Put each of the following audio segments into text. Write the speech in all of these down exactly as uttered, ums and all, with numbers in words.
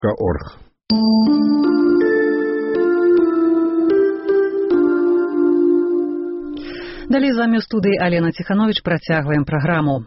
крапка орг. Далей з вамі ў студыі Алена Ціхановіч працягваем праграму.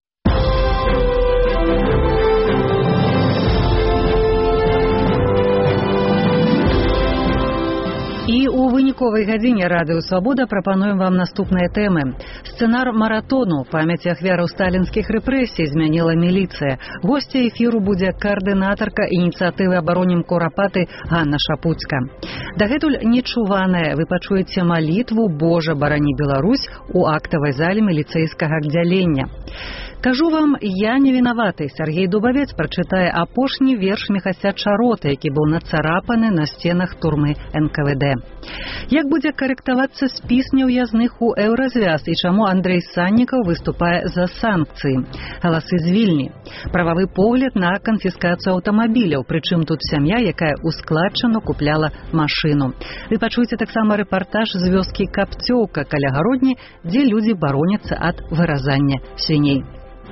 І у выніковай гадзіне Радыё Свабода прапануем вам наступныя тэмы. Сцэнар маратону памяці ахвяраў сталінскіх рэпрэсій змяніла міліцыя. Госця эфіру будзе каардынатарка ініцыятывы «Абаронім Курапаты» Ганна Шапуцька. Дагэтуль нечуваная вы пачуеце малітву «Божа, барані Беларусь» у актавай зале міліцэйскага аддзялення. Кажу вам, я не вінаваты. Сергей Дубавец прачытае апошні верш Міхася Чароты, які быў нацарапаны на сценах турмы эн ка вэ дэ. Як будзе карэктавацца спіс няўязных у еўразвяз і чаму Андрэй Саннікаў выступае за санкцыі? Галасы з Вільні. Прававы погляд на канфіскацыю аўтамабіляў, прычым тут сям'я, якая ў складчыну купляла машыну. Вы пачуеце таксама рэпартаж з вёскі Капцёўка каля Гародні, дзе людзі бароняцца ад выразання свіней.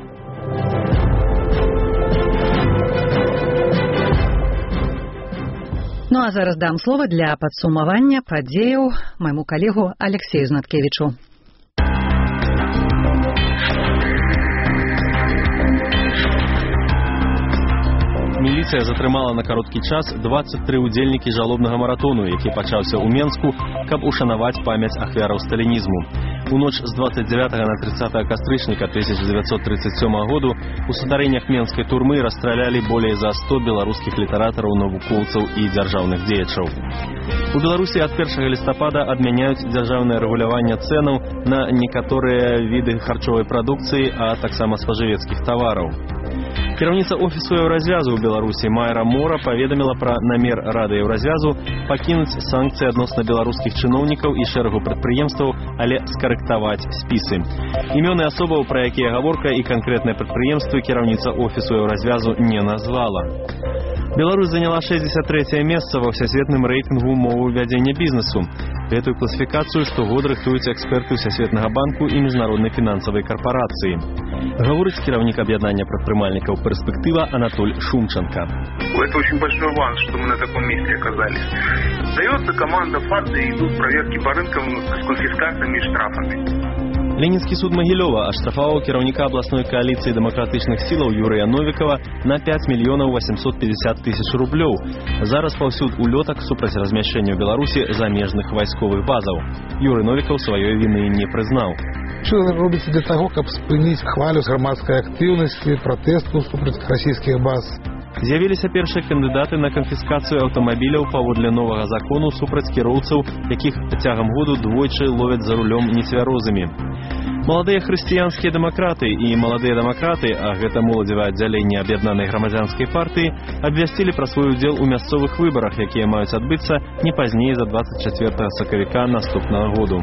Ну а зараз дам слова для падсумавання падзеяў майму калегу Алексею Знаткевічу. Міліцыя затрымала на кароткі час дваццаць тры ўдзельнікі жалобнага маратону, які пачаўся ў Менску, каб ушанаваць памяць ахвяраў сталінізму. У ноч з дваццаць дзевятага на трыццатае кастрычніка тысяча дзевяцьсот трыццаць сёмага году у сутарэннях менскай турмы расстралялі болей за сто беларускіх літаратараў, навукоўцаў і дзяржаўных дзеячаў. У Беларусі ад першага лістапада адмяняюць дзяржаўнае рэгуляванне цэнаў на некаторыя віды харчовай прадукцыі, а таксама спажывецкіх тавараў. Кіраўніца офісу еўразвязу ў Беларусі Майра Мора паведаміла пра намер Рады еўразвязу пакінуць санкцыі адносна беларускіх чыноўнікаў і шэрагу прадпрыемстваў, але скарэктаваць спісы. Імёны асобаў, пра якія гаворка, і канкрэтныя прадпрыемствы кіраўніца офісу еўразвязу не назвала. Беларусь заняла шэсцьдзесят трэцяе месца ва ўсясветным рэйтынгу умоваў вядзення бізнесу. Гэтую класіфікацыю штогод рыхтуюць эксперты Всесветнага банку і міжнароднай фінансавай карпорацыі. Гаворыць кіраўнік аб'яднання прадпрымальнікаў «Перспектыва» Анатоль Шумченко. Это очень большой аванс, что мы на таком месте оказались. Дается команда ФАТ, и идут проверки по рынкам с конфискациями и штрафами. Ленінскі суд Магілёва аштрафаваў кіраўніка абласной кааліцыі дэмакратычных сілаў Юрыя Новікава на пяць мільёнаў васемсот пятьдесят тысяч рублёў за распаўсюд улётак супраць размяшчэння ў Беларусі замежных вайсковых базаў. Юрый Новікаў сваёй віны не прызнаў. Что вы робіце для того, каб спыніць хвалю з грамадскай актыўнасці, пратэсту супраць расійскіх баз? З'явіліся першыя кандыдаты на канфіскацыю аўтамабіляў паводле новага закону супраць кіроўцаў, якіх цягам году двойчы ловяць за рулём нецвярозымі. Маладыя хрысціянскія дэмакраты і маладыя дэмакраты, а гэта моладзевае аддзяленне аб'яднанай грамадзянскай партыі, абвясцілі пра свой удзел у мясцовых выбарах, якія маюць адбыцца не пазней за дваццаць чацвёртага сакавіка наступнага году.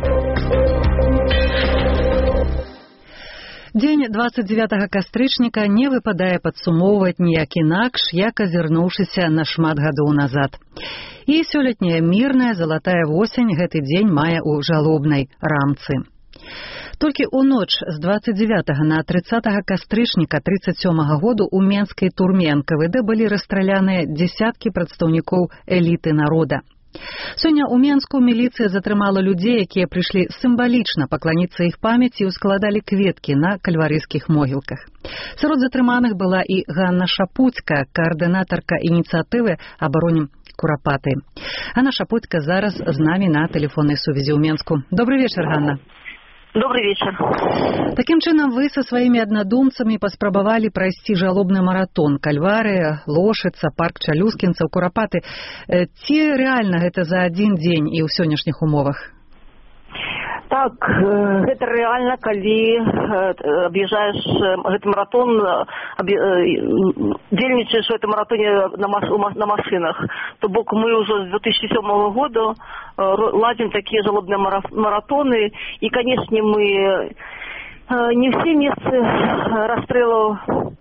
Дзень дваццаць дзевятага кастрычніка не выпадае падсумоўваць ніяк інакш, як азірнуўшыся на шмат гадоў назад. І сёлетняя мірная залатая восень гэты дзень мае ў жалобнай рамцы. Толькі ў ноч з дваццаць дзевятага на трыццатага кастрычніка трыццаць сёмага году ў менскай турме эн ка вэ дэ былі расстраляныя дзесяткі прадстаўнікоў эліты народа. Сёння ў Менску міліцыя затрымала людзей, якія прыйшлі сімвалічна пакланіцца іх памяці і ўскладалі кветкі на кальварыйскіх могілках. Сярод затрыманых была і Ганна Шапуцька, каардынатарка ініцыятывы «Абаронім Курапаты». Ганна Шапуцька зараз з намі на тэлефоннай сувязі ў Менску. Добрый вечар, Ганна. Добрый вечер. Таким чынам вы со сваімі аднадумцамі паспрабавалі прайсці жалобны маратон. Кальвары, Лошыца, парк Чалюскінцаў, Курапаты. Ці рэальна гэта за адзін дзень і ў сённяшніх умовах? Так, гэта рэальна, калі аб'язджаеш гэты маратон, дзельнічаеш у гэтым маратоне на машынах. То бок мы ўжо з две тысячи сёмага года ладзім такія жалобныя маратоны, і, канешне, мы не ўсе месцы расстрэлаў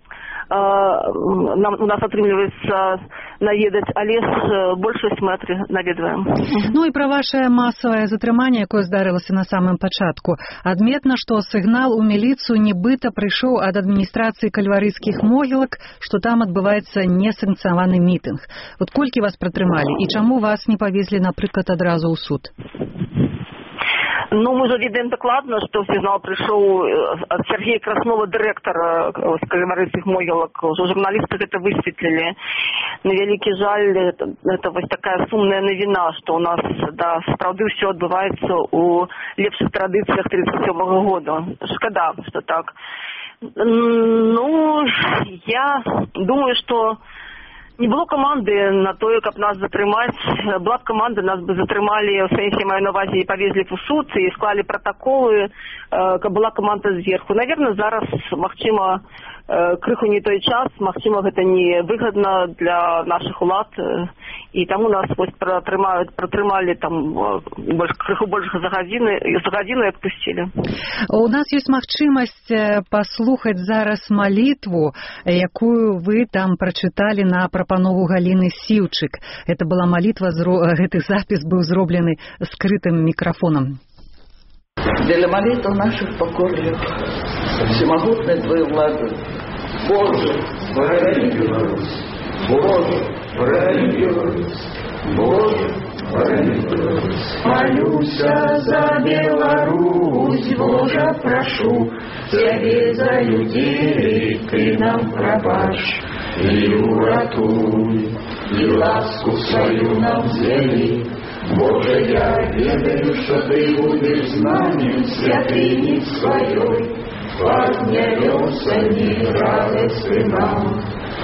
нам, у нас атрымліваецца наведаць, але ж большасць мы наведваем. Ну і пра вашае масавае затрыманне, якое здарылася на самым пачатку. Адметна, што сігнал у міліцыю нібыта прыйшоў ад адміністрацыі кальварыйскіх могілак, што там адбываецца несанкцыянаваны мітынг. Вот колькі вас пратрымалі і чаму вас не павезлі, напрыклад, адразу ў суд? Ну, мы уже ведаем докладно, что сигнал пришел от Сергея Краснова, директора кальварыйских могилок. Уже журналисты это высветлили. На великий жаль, это, это вот такая сумная новина, что у нас, да, справді все отбывается у лепших традициях тридцать седьмого года. Шкода, что так. Ну, я думаю, что не было команды на то, как нас затрымаць. Была б команда, нас бы затрымалі, в сэнсе маю на увазе, и повезли в суд, и склали протоколы, как была команда сверху. Наверное, зараз, магчыма, крыху не той час, магчыма, гэта не выгодно для наших улад, и таму нас вот протрымаюць, протрымалі там больш, крыху больше за гадзіны, за гадзіну и отпустили. У нас есть магчымасць паслухаць зараз малітву, якую вы там прочитали на прапанову Галины Сіўчык. Это была молитва, гэты запіс быў зроблены скрытым микрофоном. Для молитв наших покорных, всемогутной Твоей влады, Боже, храни Беларусь, Боже, храни Беларусь, Боже, храни Беларусь. Молюся за Беларусь, Боже, прошу, Тебе за людей Ты нам пробачь. И уратуй, и ласку свою нам вели. Боже, я ведаю, что Ты будешь знанием святыни своей. Поднялся не радости нам,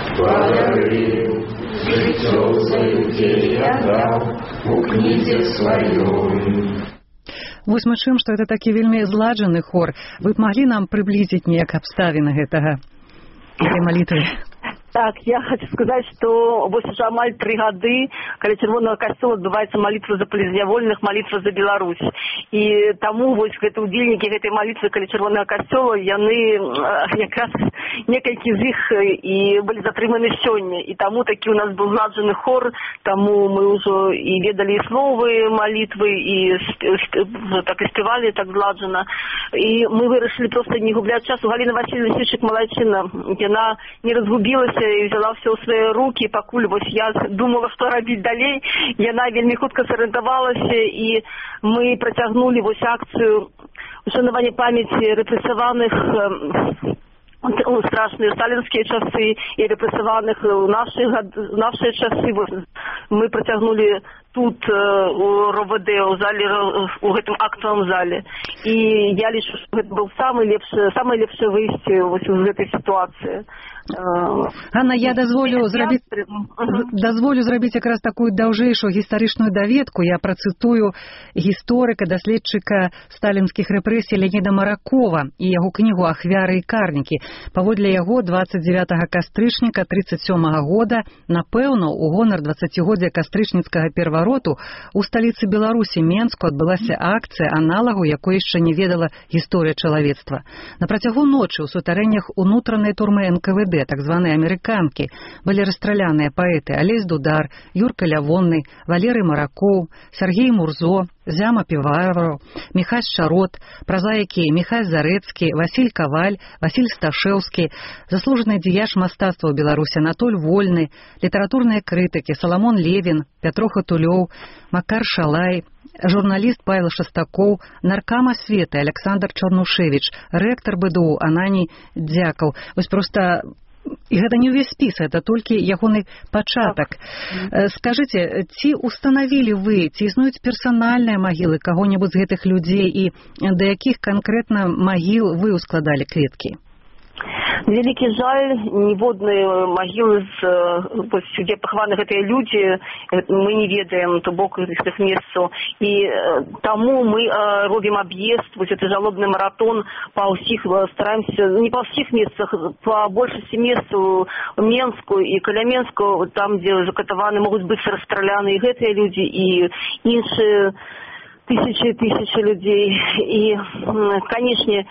подарил, житё за людей отдал у книзе своей. Вось мы чым, што это такі вельмі зладжаны хор. Вы б маглі нам прыблізіць неяк абставіны гэтага, гэтай малітвы? Так, я хочу сказать, что вот уже амаль три годы, когда Червоного костела отбывается молитва за полезнявольных, молитва за Беларусь. И тому вот это удельники этой молитвы, когда Червоного костела, яны как раз некалькі з іх и были затрыманы сёння. И тому таки у нас был зладжаны хор, тому мы уже и ведали и словы молитвы, и так и спевали так зладжана. И мы вырашили просто не гублять час. У Галины Васильевны Сіўчык малайчына, яна не разгубилась и взяла все ў свае руки, пакуль вось я думала, што рабіць далей. Яна вельмі хутка сарыентавалася, і мы працягнулі вось акцыю ушанавання памяці рэпрэсаваных у страшныя сталінскія часы і рэпрэсаваных у нашыя, нашыя часы. Мы працягнулі тут у РОВД, у зале, у гэтым актовым зале. І я лічу, што гэта был самый лепшы, самае лепшае выйсце вось з гэтай сітуацыі. Анна, я дазволю зрабіць, дазволю зрабіць якраз такую даўжэйшую гістарычную даведку. Я працытую гісторыка, даследчыка сталінскіх рэпрэсій Леаніда Маракова і яго кнігу «Ахвяры і карнікі». Паводле яго дваццаць дзевятага кастрычніка трыццаць сёмага года, напэўна, у гонар дваццацігоддзя кастрычніцкага перавароту у сталіцы Беларусі, Менску, адбылася акцыя, аналагу якой яшчэ не ведала гісторыя чалавецтва. На працягу ночы ў сутарэннях унутранай турмы эн ка вэ дэ, так званыя амерыканкі, былі расстраляныя паэты Алесь Дудар, Юрка Лявонны, Валерый Маракоў, Сергей Мурзо, Зяма Півавараў, Міхась Шарот, празаікі Міхась Зарэцкі, Васіль Каваль, Васіль Сташэўскі, заслужаны дзеяч мастацтва ў Беларусі Анатоль Вольны, літаратурныя крытыкі Саламон Левін, Пятро Хатулёў, Макар Шалай, журналіст Павел Шастакоў, наркам асветы Александр Чарнушевіч, рэктар бэ дэ у Ананій Дзякаў. Вось проста і гэта не ўвесь спіс, это толькі ягоны пачатак. Скажыце, ці устанавілі вы, ці існуюць персанальныя магілы каго-небудзь з гэтых людзей і да якіх канкрэтна магіл вы ускладалі кветкі? Великий жаль, ніводнай магілы, где пахаваны гэтыя людзі, мы не ведаем, то бок іх месцаў. І таму мы робім аб'езд, вось это жалобны маратон па ўсіх, стараемся, не па ўсіх месцах, па большасці месцаў Менску і Каляменску, там, дзе закатаваны могуць быць расстраляны і гэтыя людзі, і іншыя тысячи и тысячи людей. И, конечно,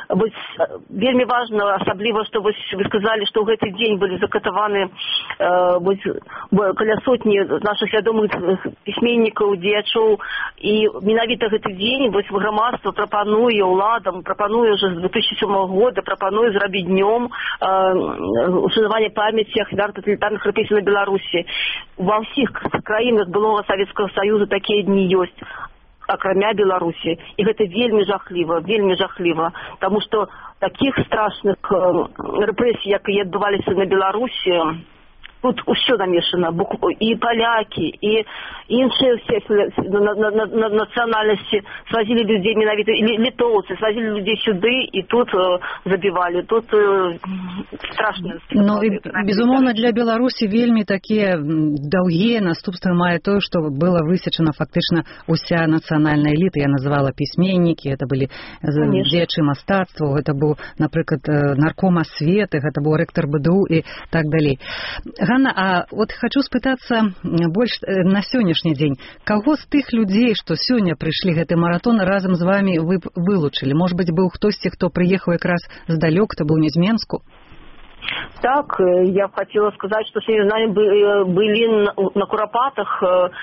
вось вельмі важна, асабліва, што вось вы сказалі, што ў гэты дзень былі закатаваны вось каля сотні нашых вядомых пісьменнікаў, дзеячоў, і менавіта гэты дзень вось грамадства прапануе ўладам, прапануе ўжо з две тысячи сёмага года, прапануе зрабіць днём ушанавання памяці ахвяр таталітарных рэпрэсій на Беларусі. Ва ўсіх краінах былога Савецкага Саюза такія дні ёсць, акрамя Беларусі. І гэта вельмі жахліва, вельмі жахліва, таму што такіх страшных рэпрэсій, як і адбываліся на Беларусі, тут усё намешана, і палякі, і іншыя все нацыянальнасці свазілі людзей, менавіта літоўцы, свазілі людзей сюды, і тут забівалі, тут страшна. Ну, і, безумоўна, для Беларусі вельмі такія даўгія наступствы мае тое, што была высечана фактычна уся нацыянальная эліта. Я называла пісьменнікі, это былі дзеячы мастацтва, гэта быў, напрыклад, нарком асветы, гэта быў рэктар бэ дэ у і так далей. Ганна, а вот хочу спытацца больш на сённяшні дзень. Каго з тых людзей, што сёння прыйшлі гэты маратон, разам з вами вы вылучылі? Может быть, быў хтосьці, хто прыехаў якраз здалёк, хто быў не з Менску? Так, я хотела сказать, что сегодня с нами были на Куропатах,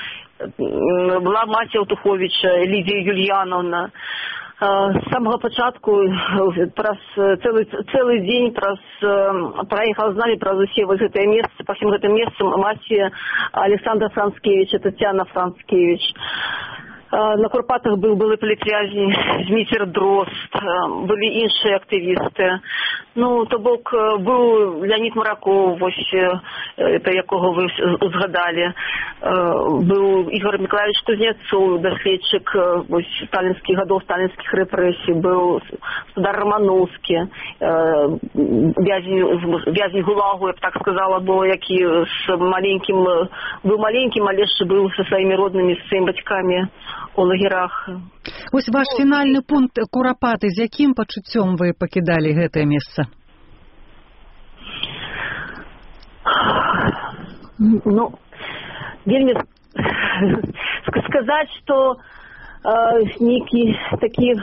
была маці Аўтуховіча, Лідія Юльяновна. З самого пачатку праз цэлы, цэлы дзень праз, праехала з нами праз усе вось гэтыя месцы, па всім гэтым месцам маці Александра Францкевича, Тетяна Францкевич. На Курпатах был былы палітвязень Зміцер Дрозд, былі іншыя актывісты. Ну, то бок быў Леонид Мараков, вось это якога вы узгадалі. Быў Ігор Миколаевич Кузнецов, даследчык вось сталінскіх гадоў, сталінскіх рэпрэсій, быў Судар Романовскі, вязень ГУЛАГу, я б так сказала, бо які з маленькім, быў маленькім, але ж быў са сваімі роднымі, з сваімі бацькамі у лагерах. Вось ваш фінальны пункт Курапаты, з якім пачуццём вы пакідалі гэтае месца? Ну, вельмі сказаць, што нейкі такі,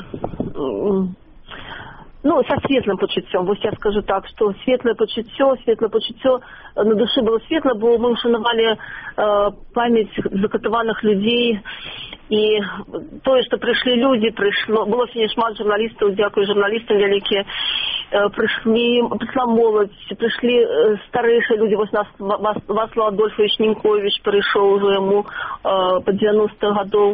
ну, со светлым пачуццём, вось я скажу так, што светлае пачуццё, светлае пачуццё, на душы было светла, бо мы ушанавалі памяць закатаваных людзей, і тое, што прыйшлі людзі, прыйшло, было сёння шмат журналістаў, дзякую журналістам вялікія, прыйшлі, прыйшла моладзь, прыйшлі старэйшыя людзі, вось нас Вацлаў Адольфович Німкович прыйшоў ужо яму па дзевяностых гадоў.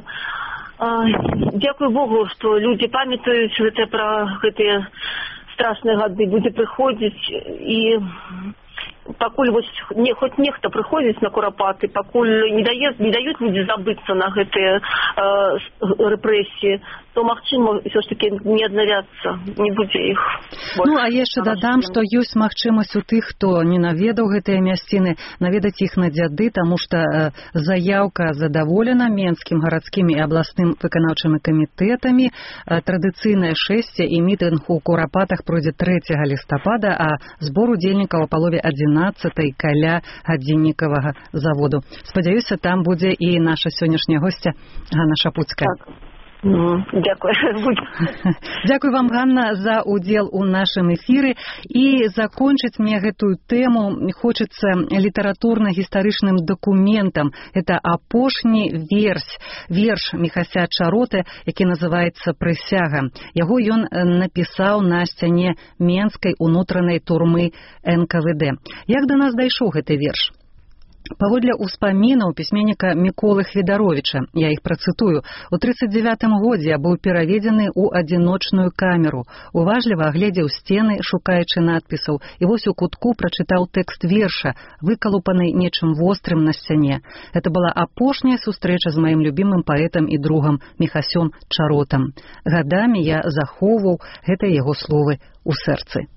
Дзякую Богу, што людзі памятаюць гэта пра гэтыя страшныя гады, будзе прыходзіць, і пакуль вось не, хоць нехта прыходзіць на Курапаты, пакуль не даюць, не даюць людзі забыцца на гэтыя э, рэпрэсіі, то, магчыма, ўсё ж такі не аднавяцца, не будзе іх. Ну, а яшчэ дадам, што ёсць магчымасць у тых, хто не наведаў гэтыя мясціны, наведаць іх на дзяды, таму што э, заяўка задаволена Менскім гарадскім і абласным выканаўчымі камітэтамі. Э, традыцыйнае шэсце і мітынг у Курапатах пройдзе трэцяга лістапада, а збор удзельнікаў у палове адзінаццатай каля гадзіннікавага заводу. Спадзяюся, там будзе і наша сённяшняя госця Ганна Шапуцкая. Так. Дякую. Дякую вам, Ганна, за удзел у нашым эфіры. І закончыць мне гэтую тэму хочацца літаратурна-гістарычным дакументам. Это апошні верш, верш Міхася Чароты, які называецца «Прысяга». Яго ён напісаў на сцяне Менскай унутранай турмы эн ка вэ дэ. Як да нас дайшоў гэты верш? Паводле ўспамінаў пісьменніка Міколы Хведаровіча, я іх працытую, у трыццаць дзевятым годзе я быў пераведзены ў адзіночную камеру, уважліва агледзеў сцены, шукаючы надпісаў, і вось у кутку прачытаў тэкст верша, выкалупаны нечым вострым на сцяне. Это была апошняя сустрэча з маім любімым паэтам і другам Міхасём Чаротам. Гадамі я захоўваў гэтыя яго словы ў сэрцы.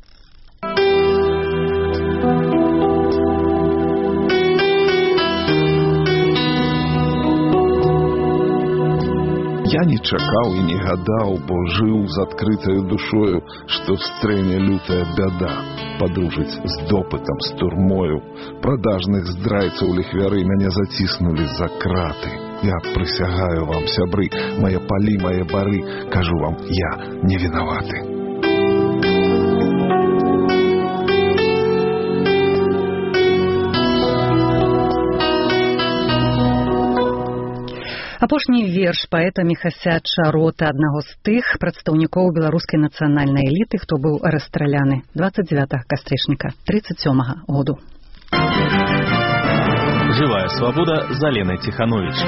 Я не чакаў і не гадаў, бо жыў з адкрытаю душою, што стрэне лютая бяда. Падружыць з допытам, з турмою. Прадажных здрайцаў ліхвяры мяне заціснулі за краты. Я прысягаю вам, сябры, мае палі, мае бары, кажу вам, я не вінаваты. Апошні верш паэта Міхася Чарота, аднаго з тых прадстаўнікоў беларускай нацыянальнай эліты, хто быў расстраляны двадцать девятого кастрычніка тридцать сёмага году. Жывая свабода з Аленай Ціхановіч.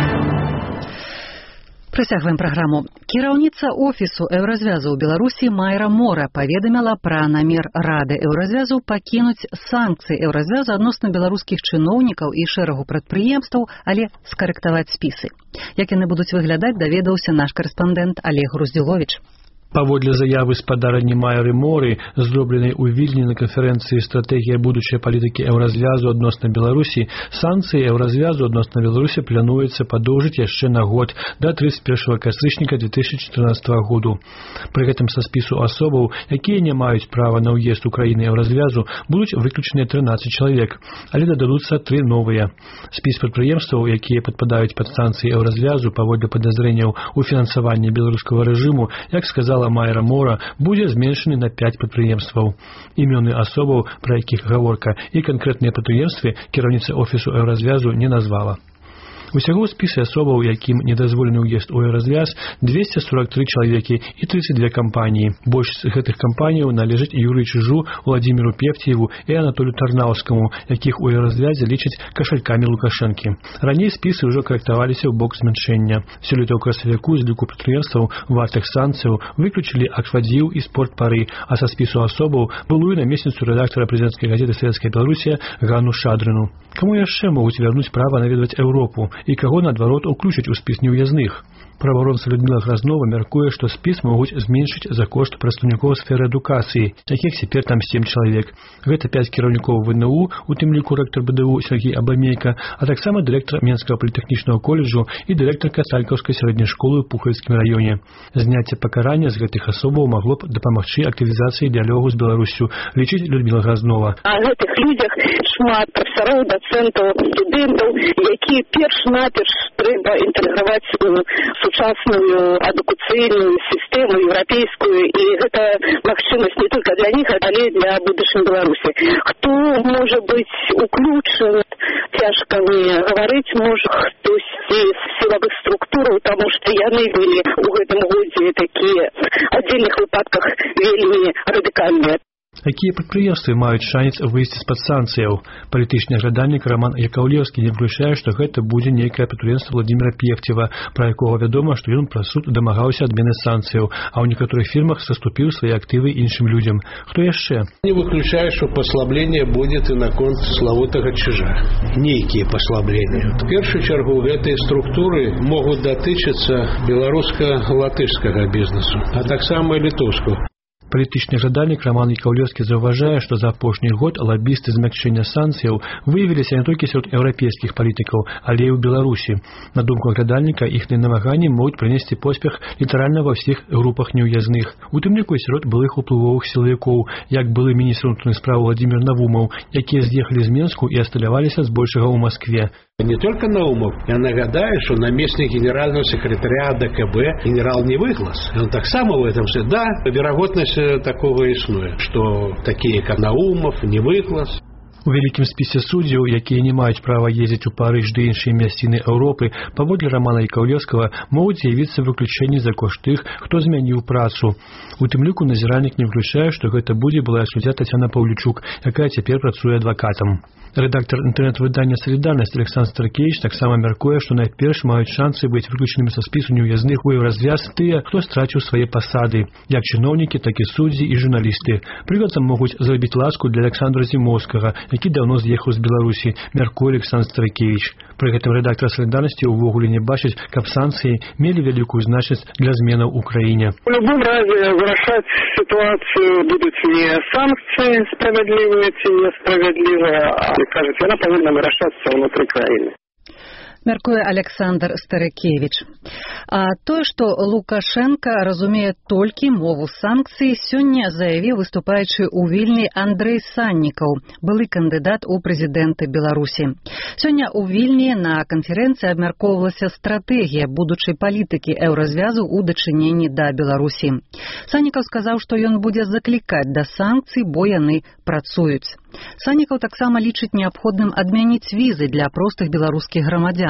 Працягваем праграму. Кіраўніца офісу Еўразвязу ў Беларусі Майра Мора паведаміла пра намер Рады Еўразвязу пакінуць санкцыі Еўразвязу адносна беларускіх чыноўнікаў і шэрагу прадпрыемстваў, але скарэктаваць спісы. Як яны будуць выглядаць, даведаўся наш карэспандэнт Олег Груздзіловіч. Паводле заявы спадарні Майры Моры, зробленай у Вільні на канферэнцыі «Стратэгія будучай палітыкі Еўразвязу адносна Беларусі», санкцыі Еўразвязу адносна Беларусі плануецца падоўжыць яшчэ на год да тридцать первого кастрычніка две тысячи четырнадцатого году. Пры гэтым са спісу асобаў, якія не маюць права на ўезд у краіны Еўразвязу, будуць выключаныя трынаццаць чалавек, але дададуцца тры новыя. Спіс прадпрыемстваў, якія падпадаюць пад санкцыі Еўразвязу паводле падазрэнняў у фінансаванні беларускага рэжыму, як сказала Майра Мора, будзе зменшаны на пять прадпрыемстваў. Імёны асобаў, пра якіх гаворка, і канкрэтныя прадпрыемствы кіраўніца офісу Еўразвязу не назвала. Усяго ў спісе асобаў, якім не дазволены ўезд у Еўразвяз, двести сорок три чалавекі і тридцать две кампаніі. Большасць гэтых кампаніяў належыць Юрыю Чижу, Владимиру Певтееву і Анатолию Тарнаўскаму, якіх у Еўразвязе лічаць кашалькамі Лукашэнкі. Раней спісы ўжо карэктаваліся ў бок змяншэння. Сёлета ў красавіку з ліку прадпрыемстваў вартых санкцыяў выключылі Аквадзіў і Спортпары, а са спісу асобаў былую намесніцу рэдактара прэзідэнцкай газеты «Савецкая Беларусія» Ганну Шадрыну. Каму яшчэ могуць вярнуць права наведваць Еўропу? І каго, наадварот, уключаць у спіс неўязных? Праваабаронца Людмила Грознова мяркуе, што спіс могуць зменшыць за кошт прадстаўнікоў сферы адукацыі, якіх цяпер там семь чалавек. Гэта пять кіраўнікоў ВНУ, у тым ліку рэктар БДУ Сергей Абамейка, а таксама дырэктар Менскага політэхнічнага коледжу і дырэктарка Цалькаўскай сярэдняй школы ў Пухальскім раёне. Зняцце пакарання з гэтых асобаў магло б дапамагчы актывізацыі дыялогу з Беларусю, лічыць Людмила Грознова. А гэтых людзях шмат прафесараў, дацэнтаў, студэнтаў, якія перш-наперш трэба інтэграваць у сучасную адукацыйную сістэму еўрапейскую, і гэта магчымасць не толькі для них, але для будучай Беларусі. Хто можа быць уключаны, цяжка мне гаварыць, можа хтосьці з сілавых структураў, таму што яны былі ў гэтым годзе такія аддзельных выпадках вельмі радыкальныя. Якія прадпрыемствы маюць шанец выйсці з-пад санкцыяў? Палітычны аглядальнік Роман Якаўлеўскі не выключае, што гэта будзе нейкае прадпрыемства Владимира Певтева, пра якога вядома, што ён праз суд дамагаўся адмены санкцыяў, а ў некаторых фірмах саступіў свае актывы іншым людзям. Хто яшчэ? Не выключаю, што паслабленне будзе і наконт славутага Чижа. Нейкія паслабленні. В першую чаргу гэтыя структуры могуць датычыцца беларуска-латышскага бізнесу, а таксама і літоўскага. Палітычны жадальнік Роман Якаўлеўскі заўважае, што за апошні год лабісты змякчэння санкцыяў выявіліся не толькі сярод еўрапейскіх палітыкаў, але і ў Беларусі. На думку глядальніка, іхныя намаганні могуць прынесці поспех літаральна ва ўсіх групах неўязных, у тым ліку і сярод былых уплывовых сілавікоў, як былы міністр унутраных спраў Владимир Навумаў, якія з'ехалі з Менску і асталяваліся збольшага ў Маскве. Не только Наумов. Я нагадаю, что наместник генерального секретаря ДКБ генерал Невыглас. Он так само в этом все. Да, вероятность такого існуе, что такие как Наумов, Невыглас. У вялікім спісе суддзяў, якія не маюць права ездзіць у Парыж ды іншыя мясціны Еўропы, паводле Романа Якаўлеўскага могуць з'явіцца выключэнні за кошт тых, хто змяніў працу. У тым ліку назіральнік не выключае, што гэта будзе былая суддзя Тацяна Паўлічук, якая цяпер працуе адвакатам. Рэдактар інтэрнэт-выдання «Салідарнасць» Александр Старкевич таксама мяркуе, што найперш маюць шансы быць выключенымі са спісу неўязных у Еўразвяз тыя, хто страціў свае пасады, як чыноўнікі, так і суддзі і журналісты. Прыкладам могуць зрабіць ласку для Александра Зімоўскага, які даўно з'ехаў з Беларусі, мяркуе Александр Старкевич. Пры гэтым рэдактар «Салідарнасці» увогуле не бачыць, каб санкцыі мелі вялікую значнасць для зменаў у краіне. В любом разе вырашаць ситуацию будут не санкции справедливые, ці несправедливые, а, кажется, она повинна вырашаться внутри краины. Мяркуе Александр Старыкевич. А тое, што Лукашенко разумее толькі мову санкцый, сёння заявіў выступаючы ў Вільні Андрэй Саннікаў, былы кандыдат у прэзідэнты Беларусі. Сёння ў Вільні на канферэнцыі абмяркоўвалася стратэгія будучай палітыкі Еўразвязу ў дачыненні да Беларусі. Саннікаў сказаў, што ён будзе заклікаць да санкцый, бо яны працуюць. Саннікаў таксама лічыць неабходным адмяніць візы для простых беларускіх грамадзян.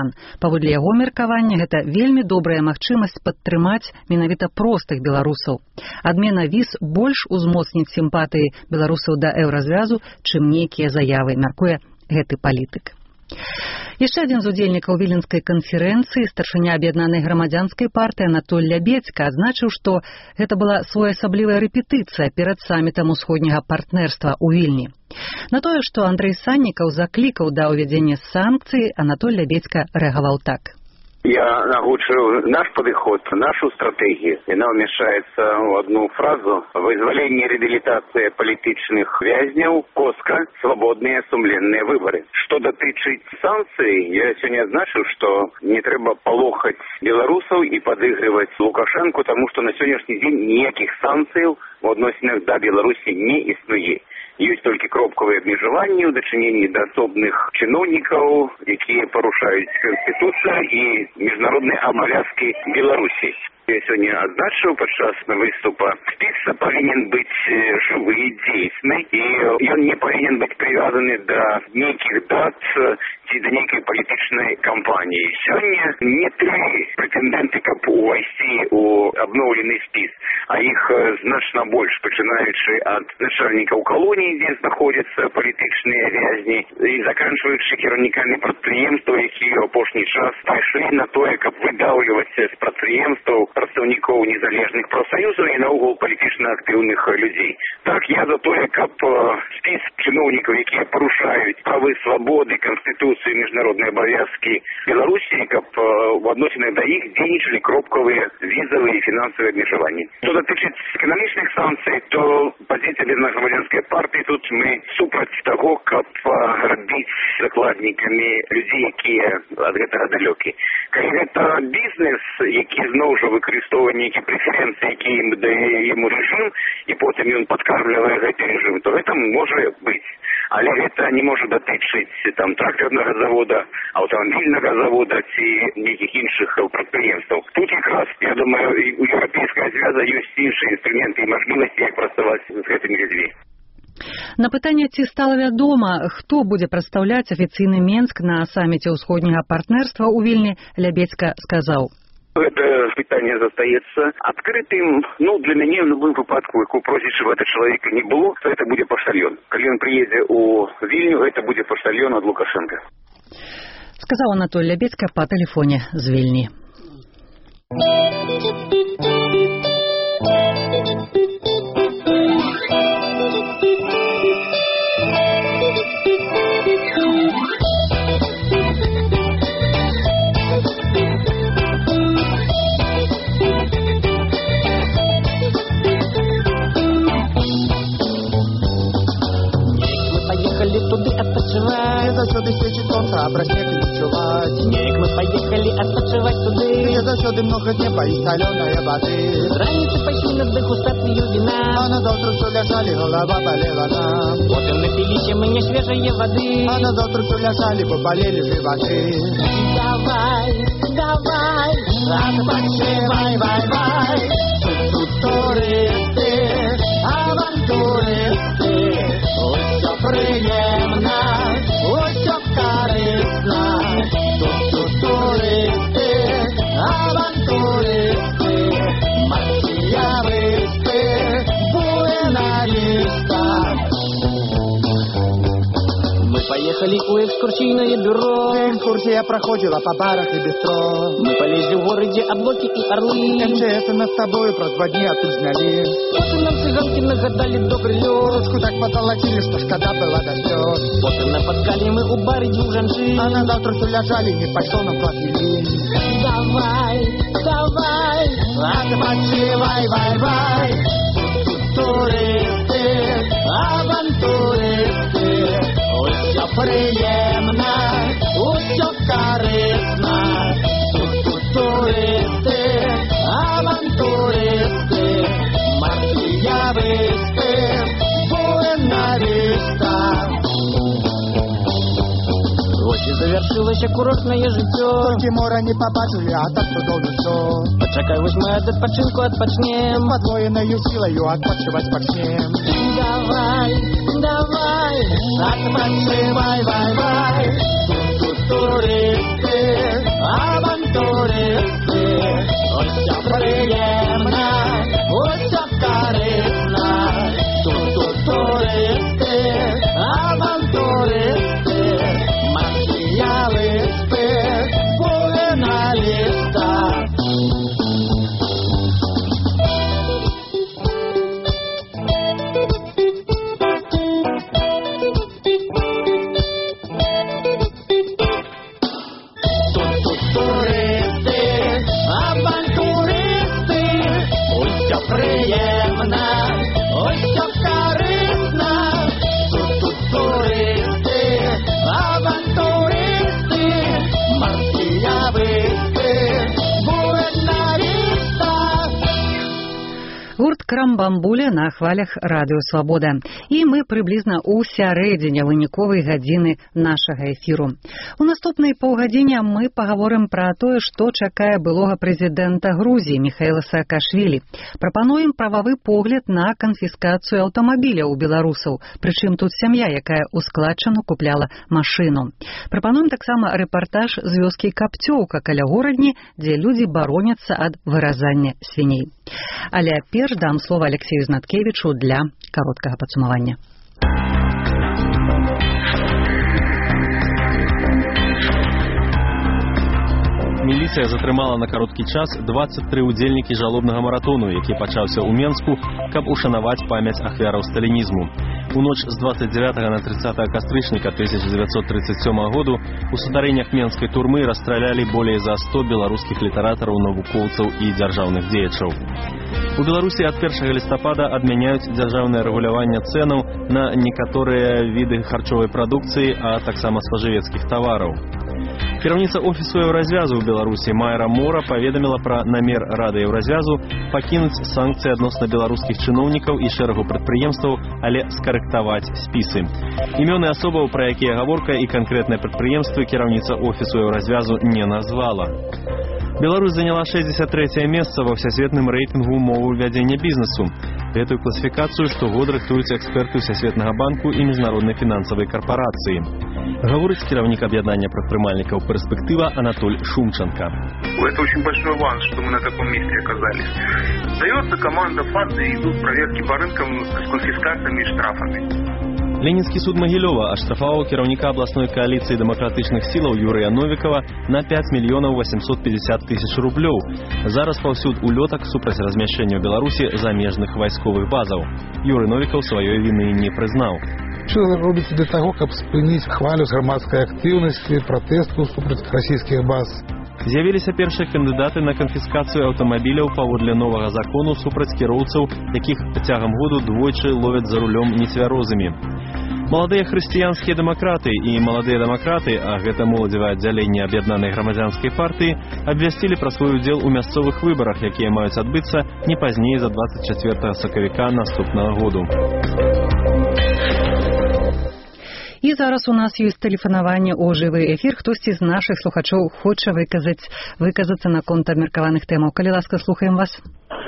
план. Паводле яго меркавання, гэта вельмі добрая магчымасць падтрымаць менавіта простых беларусаў. Адмена віз больш узмоцніць сімпатыі беларусаў да еўразвязу, чым нейкія заявы, мяркуе гэты палітык. Яшчэ адзін з удзельнікаў віленскай канферэнцыі, старшыня аб'яднанай грамадзянскай партыі Анатоль Лябедзька, адзначыў, што гэта была своеасаблівая рэпетыцыя перад самітам усходняга партнерства ў Вільні. На тое, што Андрэй Саннікаў заклікаў да ўвядзення санкцый, Анатоль Лябедзька рэагаваў так. Я озвучил наш подход, нашу стратегию. Она умещается в одну фразу. Вызволение, реабилитация политичных вязнев, коска, свободные сумленные выборы. Что дотычить санкций, я сегодня означил, что не треба полохать белорусов и подыгрывать Лукашенко, потому что на сегодняшний день никаких санкций в отношениях до Беларуси не існує. Есть только кропковые обмежевания в дочинении до особных чиновников, которые порушают Конституцию и международные обовязки Беларуси. Я сегодня отзначил подчас выступа. Спис повинен быть живый, действенный, и он не повинен быть привязан до неких дат и до некой политической кампании. Сегодня не три претенденты, как увойти у обновленный спис, а их значно больше, начинаючи от начальников колонии, где находятся политические вязни, и заканчиваючи керівниками підприємства, які в опошній час прийшли на то, як видавлюватися з підприємств представників незалежних профсоюзів і наогул політично активних людей. Так, я за то, як спис чиновників, які порушають прави, свободи, Конституцію, міжнародні обов'язки Білорусі, як в відносинах до їх діючі кропкові візові і фінансові обмежування. Що дотичить економічних санкцій, то позиція Громадянської партії тут ми супротив того, як робити закладниками людей, які від цього далекі. Коли це бізнес, який знову ж використовує які преференції, які їм дає йому режим, і потім він підкармлює цей режим, то це може бути. Але це не може дотичити там тракторного заводу, автомобільного заводу чи яких інших підприємств. Тут якраз, я думаю, у Європейського Союзу є інші інструменти і можливості, як працювати з цими людьми. На пытанне, ці стала вядома, хто будзе прадстаўляць афіцыйны Менск на саміце ўсходняга партнерства ў Вільні, Лябедзька сказаў. Это питание застаецца открытым. Ну, для мяне в любым выпадку, якого прозвища этого человека не было, то это будет поштальон. Когда он приедет у Вильню, это будет поштальон от Лукашенко. Сказал Анатолий Лябедзька по телефоне з Вильни. Туды отпочивать, за сюды свечи солнца, а про снег не чувать. Снег, мы поехали отпочивать туды, где за сюды много неба и соленой воды. С раницы пошли на дегустацию вина, а на завтра все лежали, голова болела нам. Вот и напились мы не свежей воды, а на завтра все лежали, поболели животы. Давай, давай, отпочивай, вай, вай. Тут туристы, авантюристы, все приємно, усьо корисно. Тут туристи, авантуристи, марсіявисти, буенавіста. Мы поехали у экскурсийное бюро. Экскурсия проходила по барах и бистро. Мы полезли в городе облаки и орлы. эм че эс нас с тобой про два дня тут сняли. После нам цыганки нагадали добрый лед. Ручку так позолотили, что шкода была до слез. После напоткали мы у бары двух-жанши. А на завтра все ляжали, не пошел нам платили. Давай, давай, отпочивай, вай, вай. Туристы, авантуристы, усё приємно, усё корисно. Тут туристи, авантуристи, марсіявисти, буенавіста. Ось і завершилося курортне життя. Тільки мора не побачили, а так чудовно все. Почекай, ось ми від відпочинку відпочнем. Подвоєною силою відпочивать почнем. Давай, давай, отпочивай, вай, вай. Тут туристи, ось ця приємна, ось ця корисна. Тут туристи, авантуристи, матеріалисти, журналіста. Гурт «Крамбамбуля» на хвалях Радыё Свабода. І мы прыблізна ў сярэдзіне выніковай гадзіны нашага эфіру. У наступнай паўгадзіне мы пагаворым пра тое, што чакае былога прэзідэнта Грузіі Міхаіла Саакашвілі. Прапануем прававы погляд на канфіскацыю аўтамабіля ў беларусаў, прычым тут сям'я, якая ў складчыну купляла машыну. Прапануем таксама рэпартаж з вёскі Капцёўка каля горадні, дзе людзі бароняцца ад выразання свіней. Але перш дам слова Алексею Знаткевічу для кароткага падсумавання. Міліцыя затрымала на кароткі час дваццаць тры ўдзельнікі жалобнага маратону, які пачаўся ў Менску, каб ушанаваць памяць ахвяраў сталінізму. У ноч з двадцать девятого на тридцатое кастрычніка тысяча девятьсот тридцать седьмого году у сутарэннях менскай турмы расстралялі болей за сто беларускіх літаратараў, навукоўцаў і дзяржаўных дзеячаў. У Беларусі ад першага лістапада адмяняюць дзяржаўнае рэгуляванне цэнаў на некаторыя віды харчовай прадукцыі, а таксама спажывецкіх тавараў. Кіраўніца офісу Еўразвязу ў Беларусі Майра Мора паведаміла пра намер Рады Еўразвязу пакінуць санкцыі адносна беларускіх чыноўнікаў і шэрагу прадпрыемстваў, але скарэктаваць спісы. Імёны асобаў, пра якія гаворка, і канкрэтныя прадпрыемствы кіраўніца офісу Еўразвязу не назвала. Беларусь заняла шэсцьдзесят трэцяе месца ва ўсясветным рэйтынгу умоваў вядзення бізнесу. Гэтую класіфікацыю штогод рыхтуюць эксперты Всесветнага банку і міжнароднай фінансавай карпорацыі. Гаворыць кіраўнік аб'яднання прадпрымальнікаў «Перспектива» Анатоль Шумченко. Это очень большой аванс, что мы на таком месте оказались. Дается команда ФАТ, и идут проверки по рынкам с конфискациями и штрафами. Ленінскі суд Магілёва аштрафаваў кіраўніка абласной кааліцыі дэмакратычных сілаў Юрыя Новікава на пять мільёнаў восемьсот пятьдесят тысяч рублёў за распаўсюд улётак супраць размяшчэння ў Беларусі замежных вайсковых базаў. Юрый Новікаў сваёй віны не прызнаў. Що робіцца для таго, каб спыніць хвалю з грамадскай актыўнасці, пратэсту супраць расійскіх баз? З'явіліся першыя кандыдаты на канфіскацыю аўтамабіляў паводле новага закону супраць кіроўцаў, якіх цягам году двойчы ловяць за рулём нецвярозымі. Маладыя хрысціянскія дэмакраты і маладыя дэмакраты, а гэта моладзевае аддзяленне аб'яднанай грамадзянскай партыі, абвясцілі пра свой удзел у мясцовых выбарах, якія маюць адбыцца не пазней за двадцать чацвёртага сакавіка наступнага году. І зараз у нас ёсць тэлефанаванне ў жывы эфір. Хтосьці з нашых слухачоў хоча выказаць, выказацца наконт абмеркаваных тэмаў. Калі ласка, слухаем вас.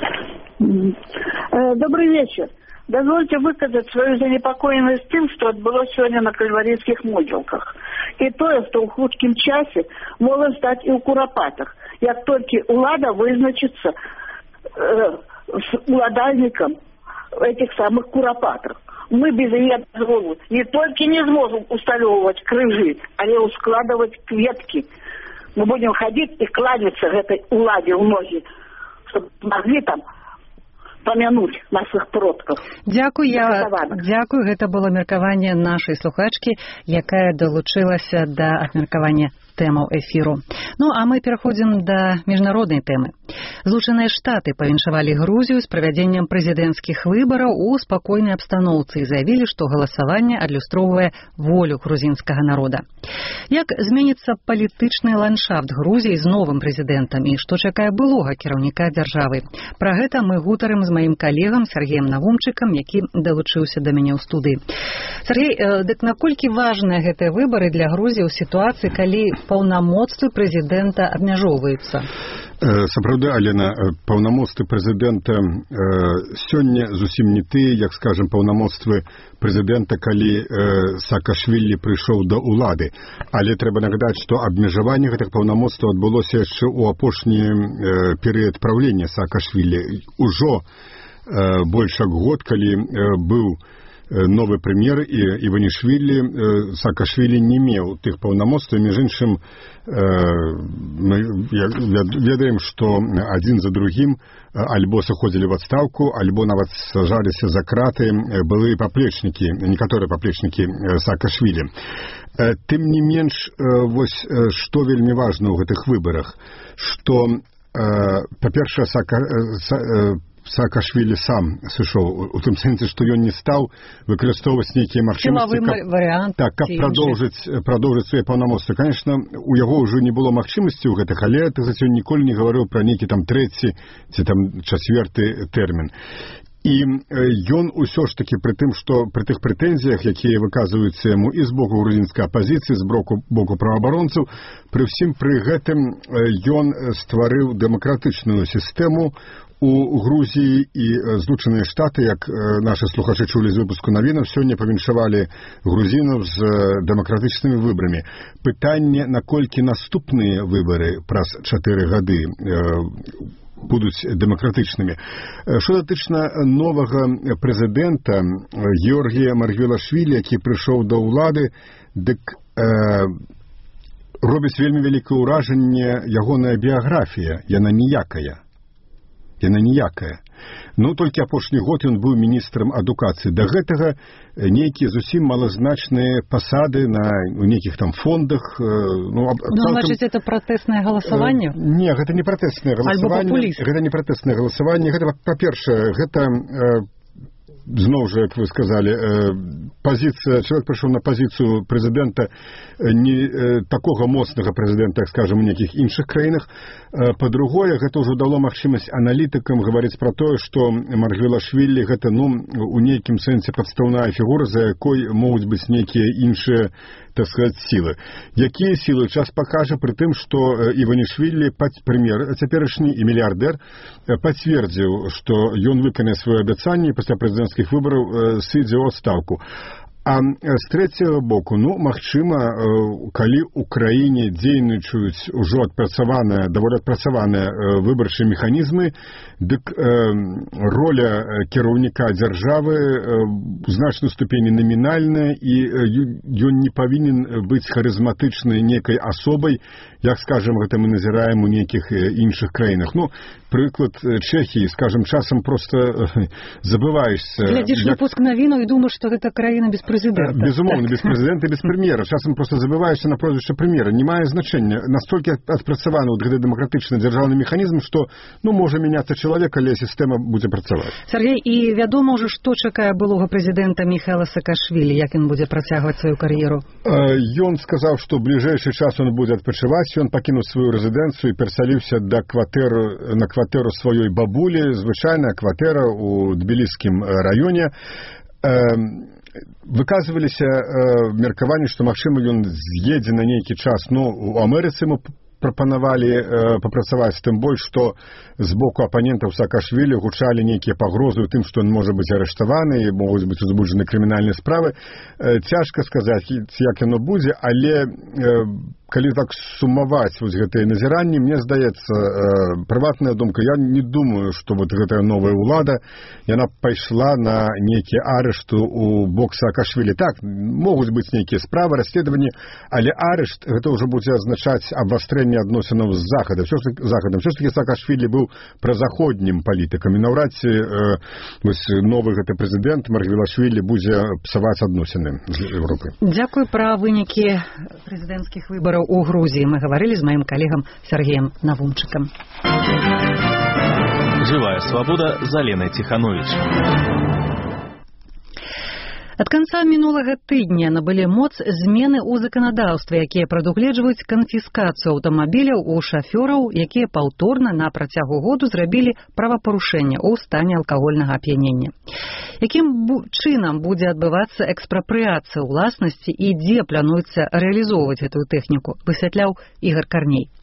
Добрый вечер. Дозвольте выказать свою занепокоенность тем, что отбылось сегодня на кальварийских могилках. И то, что в хуткім часе может стать и у Куропатах. Як только улада вызначится э, с уладальником этих самых Куропатов. Мы без яе дозволу не только не сможем усталёўваць крыжы, але ускладывать кветки. Мы будем ходить и кланяться этой уладе в ноги, чтобы могли там помянуть наших продков. Дякую, я, дякую. Гэта было меркаванне нашай слухачкі, якая далучылася да абмеркавання тэмаў эфіру. Ну, а мы пераходзім да міжнароднай тэмы. Злучаныя Штаты павіншавалі Грузію з правядзеннем прэзідэнцкіх выбараў у спакойнай абстаноўцы і заявілі, што галасаванне адлюстроўвае волю грузінскага народа. Як зменіцца палітычны ландшафт Грузіі з новым прэзідэнтам і што чакае былога кіраўніка дзяржавы? Пра гэта мы гутарым з маім калегам Сергеем Навумчыкам, які далучыўся да мяне ў студыі. Сергей, дык наколькі важныя гэтыя выбары для Грузіі ў сітуацыі, калі паўнамоцтвы прэзідэнта абмяжоўваюцца? Сапраўды, Алена, паўнамоцтвы прэзідэнта сёння зусім не тыя, як, скажам, паўнамоцтвы прэзідэнта, калі Саакашвілі прыйшоў да ўлады. Але трэба нагадаць, што абмежаванне гэтых паўнамоцтваў адбылося яшчэ ў апошні перыяд праўлення Саакашвілі. Ужо больш як год, калі быў новы прэм'ер і Іванішвілі, Саакашвілі не меў тых паўнамоцтваў. Між іншым, мы ведаем, што адзін за другім альбо сыходзілі ў адстаўку, альбо нават сажаліся за краты былыя паплечнікі, некаторыя паплечнікі Саакашвілі. Тым не менш, вось што вельмі важна ў гэтых выбарах, што, па-першае, Саакашвілі сам сышоў, у тым сэнсе, што ён не стаў выкарыстоўваць нейкія магчымасці, каб, так, каб прадоўжыць, прадоўжыць свае паўнамоцтвы. Канешне, у яго ўжо не было магчымасці ў гэтых, але ты зацён ніколі не гаварыў пра нейкі там трэці ці там чацвёрты тэрмін. І ён усё ж такі пры тым, што пры тых прэтэнзіях, якія выказваюцца яму і з боку грузінскай апазіцыі, з боку, боку праваабаронцаў, пры ўсім пры гэтым ён стварыў дэмакратычную сістэму у Грузіі, і Злучаныя Штаты, як нашы слухачы чулі з выпуску навінаў, сёння павіншавалі грузінаў з дэмакратычнымі выбарамі. Пытанне, наколькі наступныя выбары праз чатыры гады будуць дэмакратычнымі. Што датычна новага прэзідэнта Георгія Маргвелашвілі, які прыйшоў да ўлады, дык э, робіць вельмі вялікае ўражанне ягоная біяграфія, яна ніякая. Яна ніякая. Ну, толькі апошні год ён быў міністрам адукацыі. Да гэтага нейкія зусім малазначныя пасады на нейкіх там фондах. Ну, ну цалкам... значыць, это пратэснае галасаванне? Не, гэта не пратэснае галасаванне. Гэта не пратэснае галасаванне. Гэта, па-першае, гэта... Зноў жа, як вы сказалі, пазіцыя, чалавек прыйшоў на пазіцыю прэзідэнта, не такога моцнага прэзідэнта, як, скажам, у нейкіх іншых краінах. Па-другое, гэта ўжо дало магчымасць аналітыкам гаварыць пра тое, што Маргвелашвілі гэта, ну, у нейкім сэнсе падстаўная фігура, за якой могуць быць нейкія іншыя, так сказаць, сілы. Якія сілы? Час пакажа, пры тым, што Іванішвілі, прэм'ер цяперашні і мільярдэр, пацвердзіў, што ён выканае сваё абяцанне пасля прэзідэнцкіх выбараў сыдзе ў адстаўку. А з трэцяга боку, ну, магчыма, калі ў краіне дзейнічаюць ужо адпрацаваныя, даволі адпрацаваныя выбарчыя механізмы, дык э, роля кіраўніка дзяржавы ў значнай ступені намінальная, і ён не павінен быць харызматычнай некай асобай, як, скажам, гэта мы назіраем у нейкіх іншых краінах. Ну, прыклад Чэхіі, скажам, часам проста забываешся. Глядзіш як... выпуск навінаў і думаеш, што гэта краіна без прэзідэнта. Безумоўна, так. Без прэзідэнта, без прэм'ера. Часам проста забываешся на прозвішча прэм'ера. Не мае значэння. Настолькі адпрацаваны вот гэты дэмакратычны дзяржаўны механізм, што, ну, можа мяняцца чалавек, але сістэма будзе працаваць. Сергей, і вядома ўжо, што чакае былога прэзідэнта Міхаіла Саакашвілі, як ён будзе працягваць сваю кар'еру? Ён сказаў, што бліжэйшы час ён будзе адпачываць. Ён пакінуў сваю рэзідэнцыю і перасяліўся да кватэру, на кватэру сваёй бабулі, звычайная кватэра ў Тбіліскім раёне. Выказваліся меркаванні, што, магчыма, ён з'едзе на нейкі час. Ну, у Амерыцы ему прапанавалі э, папрацаваць, тым больш, што з боку апанентаў Саакашвілі гучалі нейкія пагрозы ў тым, што ён можа быць арыштаваны і могуць быць узбуджаны крымінальныя справы. Э, цяжка сказаць, як яно будзе, але э, калі так сумаваць вось гэтыя назіранні, мне здаецца, э, прыватная думка, я не думаю, што вот гэтая новая ўлада, яна пайшла на нейкія арышты у бок Саакашвілі. Так, могуць быць нейкія справы, расследаванні, але арышт гэта ўжо будзе азначаць абвастрэнне адносінаў з захадам. Все ж таки, захадам. Все ж таки Саакашвілі быў празаходнім палітыкам, і наўрад ці э, вось новы гэты прэзідэнт Маргвелашвілі будзе псаваць адносіны з Еўропай. Дзякуй. Пра вынікі прэзідэнцкіх выбараў у Грузіі мы гаварылі з маім калегам Сергеем Навунчыкам. Живая свобода з Аленай Ціхановіч. Ад канца мінулага тыдня набылі моц змены ў заканадаўстве, якія прадугледжваюць канфіскацыю аўтамабіляў у шафёраў, якія паўторна на працягу году зрабілі правапарушэнне ў стане алкагольнага ап'янення. Якім чынам будзе адбывацца экспрапрыяцыя ўласнасці і дзе плануецца рэалізоўваць гэтую тэхніку, высвятляў Ігор Карней.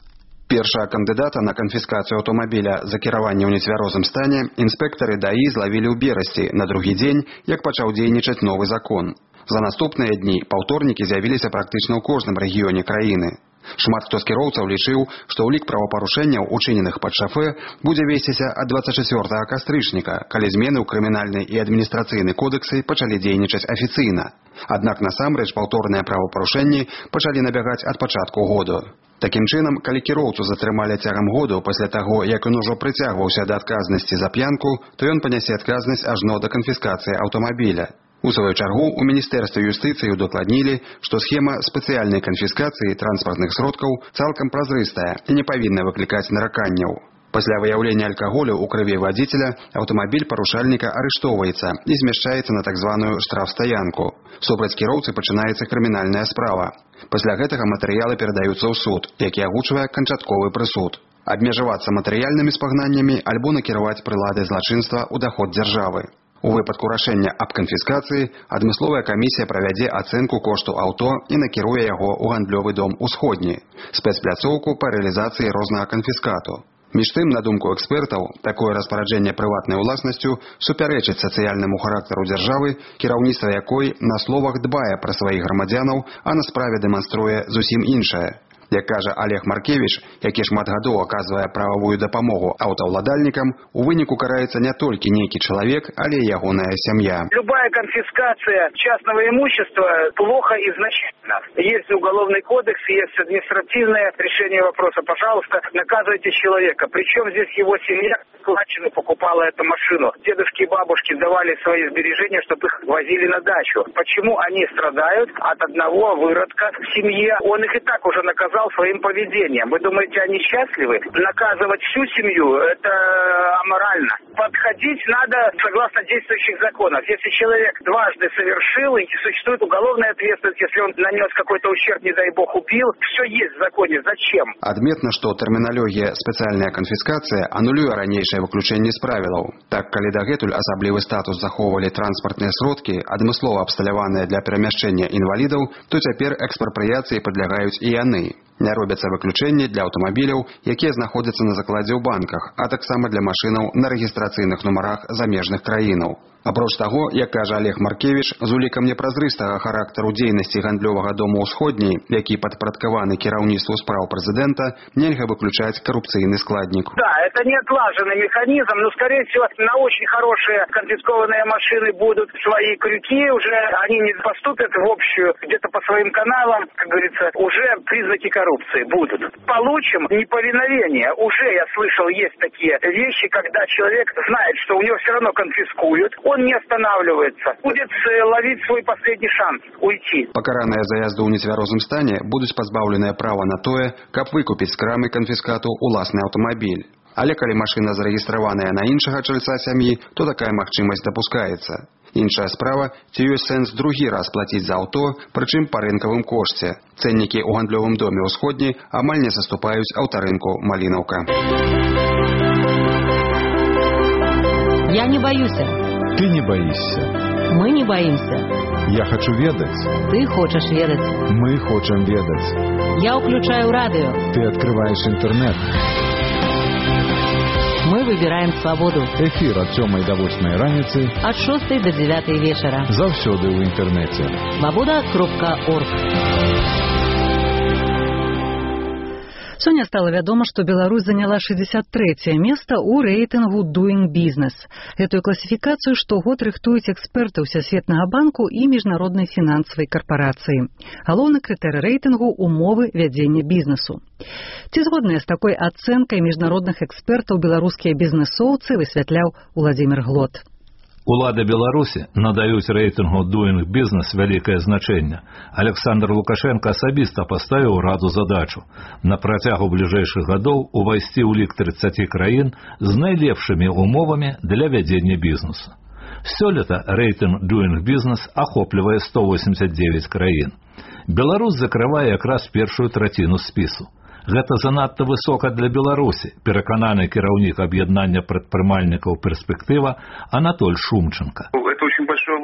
Першага кандыдата на канфіскацыю аўтамабіля за кіраванне ў нецвярозым стане інспектары даі злавілі ў Берасці на другі дзень, як пачаў дзейнічаць новы закон. За наступныя дні паўторнікі з'явіліся практычна ў кожным рэгіёне краіны. Шмат хто з кіроўцаў лічыў, што ўлік правапарушэнняў, учыненых пад шафе, будзе весціся ад дваццаць чацвёртага кастрычніка, калі змены ў крымінальны і адміністрацыйны кодексы пачалі дзейнічаць афіцыйна. Аднак насамрэч паўторныя правапарушэнні пачалі набягаць ад пачатку году. Такім чынам, калі кіроўцу затрымалі цягам году пасля таго, як ён ужо прыцягваўся да адказнасці за п'янку, то ён панясе адказнасць ажно да канфіскацыі аўтамабіля. У сваю чаргу, у Міністэрстве юстыцыі удакладнілі, што схема спецыяльнай канфіскацыі транспартных сродкаў цалкам празрыстая і не павінна выклікаць нараканняў. Пасля выяўлення алкаголю ў крыві вадзіцеля аўтамабіль парушальніка арыштоўваецца і змяшчаецца на так званую штрафстаянку. Супраць кіроўцы пачынаецца крымінальная справа. Пасля гэтага матэрыялы перадаюцца ў суд, які агучвае канчатковы прысуд. Абмежавацца матэрыяльнымі спагнаннямі альбо накіраваць прылады злачынства ў даход дзяржавы. У выпадку рашэння аб канфіскацыі адмысловая камісія правядзе ацэнку кошту аўто і накіруе яго ў гандлёвы дом «Усходні» – спецпляцоўку па рэалізацыі рознага канфіскату. Між тым, на думку экспертаў, такое распараджэнне прыватнай уласнасцю супярэчыць сацыяльнаму характару дзяржавы, кіраўніцтва якой на словах дбае пра сваіх грамадзянаў, а на справе дэманструе зусім іншае. Як кажа Олег Маркевич, які шмат гадоў аказвае прававую дапамогу аўтаўладальнікам, у выніку караецца не толькі нейкі чалавек, але і ягоная сям'я. Любая конфискация частного имущества плохо изначально. Есть уголовный кодекс, есть административное решение вопроса. Пожалуйста, наказывайте человека. Причем здесь его семья плачено покупала эту машину. Дедушки и бабушки давали свои сбережения, чтобы их возили на дачу. Почему они страдают от одного выродка в семье? Он их и так уже наказал своим поведением. Вы думаете, они счастливы? Наказывать всю семью – это аморально. Подходить надо согласно действующих законов. Если человек дважды совершил, и существует уголовная ответственность, если он нанес какой-то ущерб, не дай бог, убил, все есть в законе. Зачем? Адметна, што тэрміналогія «спецыяльная канфіскацыя» анулюе ранейшае выключэнне з правілаў. Так, калі дагэтуль асаблівы статус захоўвалі транспартныя сродкі, адмыслова абсталяваныя для перамяшчэння інвалідаў, то цяпер экспрапрыяцыі падлягаюць і яны. Не робяцца выключэнні для аўтамабіляў, якія знаходзяцца на закладзе ў банках, а таксама для машынаў на рэгістрацыйных нумарах замежных краінаў. Апроч таго, як кажа Олег Маркевич, з улікам непразрыстага характару дзейнасці гандлёвага дома «Усходні», які падпарадкаваны кіраўніцтву спраў прэзідэнта, нельга выключаць коррупцыйны складнік. Да, это не отлаженный механизм, но, скорее всего, на очень хорошие конфискованные машины будут свои крюки, уже они не поступят в общую, где-то по своим каналам, как говорится, уже признаки коррупции будут. Получим неповиновение. Уже, я слышал, есть такие вещи, когда человек знает, что у него все равно конфискуют, он не останавливается, будет ловить свой последний шанс уйти. Пакараныя за язду ў нецвярозым стане будуць пазбаўленыя права на тое, каб выкупіць з крамы канфіскату уласны аўтамабіль. Але калі машына зарэгістраваная на іншага чальца сям'і, то такая магчымасць дапускаецца. Іншая справа, ці ёсць сэнс другі раз плаціць за аўто, прычым па рынкавым кошце. Цэннікі ў гандлёвым доме «Усходні» амаль не саступаюць аўтарынку «Малінаўка». Я не боюсь. Ты не боишься. Мы не боимся. Я хочу ведать. Ты хочешь ведать. Мы хочем ведать. Я включаю радио. Ты открываешь интернет. Мы выбираем свободу. Эфир от сёмай до восьмай раніцы. От шостай до девятой вечера. Заўсёды ў інтэрнэце. свобода кропка орг. Сёння стала вядома, што Беларусь заняла шэсцьдзесят трэцяе месца ў рэйтынгу Doing Business. Гэтую класіфікацыю штогод рыхтуюць эксперты Всесветнага банку і міжнароднай фінансавай карпарацыі. Галоўны крытэрый рэйтынгу – умовы вядзення бізнесу. Ці згодныя з такой ацэнкай міжнародных экспертаў беларускія бізнесоўцы, высвятляў Уладзімір Глот. Улады Беларусі надаюць рэйтынгу Doing Business вялікае значэнне. Александр Лукашенко асабіста паставіў раду задачу на працягу бліжэйшых гадоў увайсці ў лік трыццаці краін з найлепшымі умовамі для вядзення бізнесу. Сёлета рэйтынг Doing Business ахоплівае сто восемьдесят девять краін. Беларусь закрывае якраз першую траціну спісу. Гэта занадта высока для Беларусі, перакананы кіраўнік аб'яднання прадпрымальнікаў «Перспектыва» Анатоль Шумченко. Это очень большое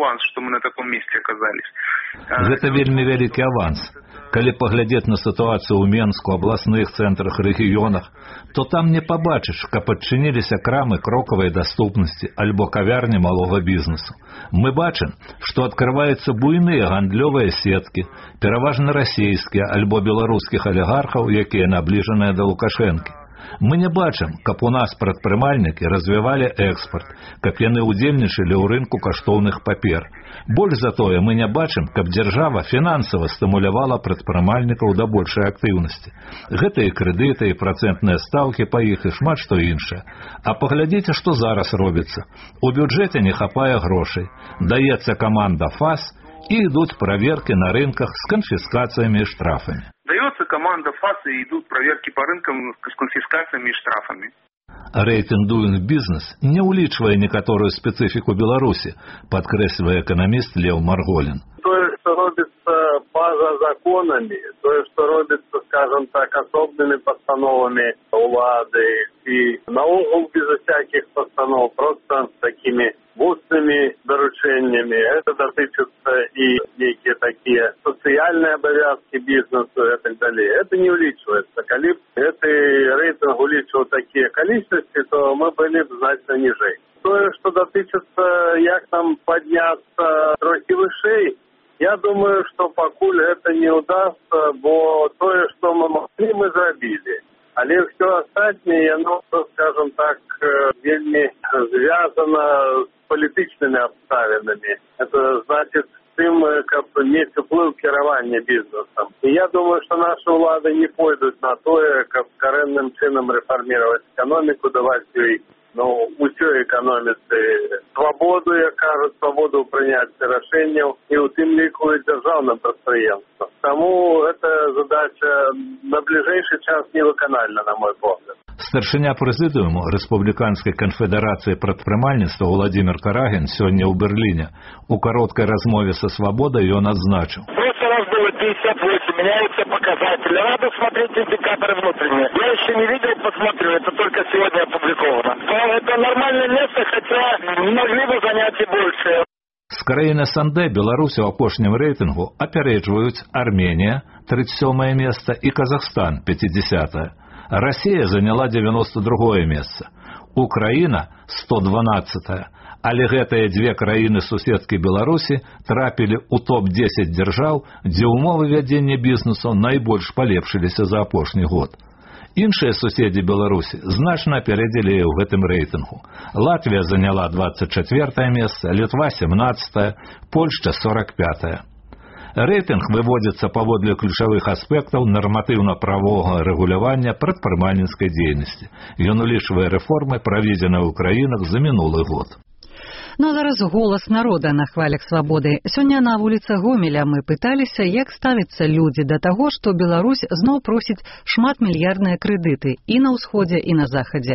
аванс, что мы на таком месте оказались. Гэта вельмі вялікі аванс. Калі паглядзець на сітуацыю ў Менску, абласных цэнтрах, рэгіёнах, то там не пабачыш, каб адчыніліся крамы крокавай даступнасці альбо кавярні малога бізнесу. Мы бачым, што адкрываюцца буйныя гандлёвыя сеткі, пераважна расійскія альбо беларускіх алігархаў, якія набліжаныя да Лукашэнкі. Мы не бачым, каб у нас прадпрымальнікі развівалі экспарт, каб яны ўдзельнічалі ў рынку каштоўных папер. Больш за тое, мы не бачым, каб дзяржава фінансава стымулявала прадпрымальнікаў да большай актыўнасці. Гэта і крэдыты, і працэнтныя стаўкі па іх, і шмат што іншае. А паглядзіце, што зараз робіцца. У бюджэце не хапае грошай. Даецца каманда ФАС, і ідуць праверкі на рынках з канфіскацыямі і штрафамі. Дается команда ФАС и идут проверки по рынкам с конфискациями и штрафами. Рейтинг Doing Business не улічвае некаторую специфику Беларуси, подкрэслівае экономист Лев Марголин. То, что робится поза законами, то, что робится, скажем так, особыми постановами улады и наогул без всяких постанов, просто такими вустными доручениями. Это дотычется и некие такие социальные обовязки бизнесу и так далее. Это не увеличивается. Коли это рейтинг увеличивал такие количества, то мы были значно ниже. То, что дотычется, як нам подняться трохи выше, я думаю, что покуль это не удастся, бо то, что мы могли, мы забили. Але все остальное, оно, скажем так, вельми связано с политичными обставинами. Это значит, тем, как есть вплыв кіравання бизнесом. И я думаю, что наши улады не пойдут на то, как коренным чином реформировать экономику, давать ей, ну, усё экономицы свободу, я кажу, свободу принять решения и у тем лику и державным предприятиям. Тому эта задача на ближайший час невыкональна, на мой погляд. Старшыня прэзідыуму Рэспубліканскай канфедэрацыі прадпрымальніцтва Владимир Карагин сёння ў Берлине у кароткай размове со «Свободой» ён адзначыў. Просто раз было пятьдесят восемь, меняются показатели. Надо смотреть индикаторы внутренние. Я еще не видел, посмотрю, это только сегодня опубликовано. Это нормальное место, хотя могли бы занять и больше. З краін СНД Беларусь у апошнім рэйтынгу апярэджваюць Арменія, тридцать седьмое место, и Казахстан, пятидесятое. Россия заняла девяносто другое место. Украина сто дванадцатое. Але гэтыя две краіны-суседкі Беларусі трапілі ў топ десять дзяржаў, дзе ўмовы вядзення бізнесу найбольш палепшыліся за апошні год. Іншыя суседзі Беларусі значна апярэдзілі ў гэтым рэйтынгу. Латвія заняла двадцать четвёртое место, Літва семнадцатое, Польшча сорок пятое. Рэйтынг выводзіцца паводле ключавых аспектаў нарматыўна-правовага рэгулявання прадпрымальніцкай дзейнасці. Ён улічвае рэформы, праведзеныя ў краінах за мінулы год. Ну а зараз голас народа на хвалях свабоды. Сёння на вуліцах Гомеля мы пыталіся, як ставяцца людзі да таго, што Беларусь зноў просіць шматмільярдныя крэдыты і на ўсходзе, і на захадзе.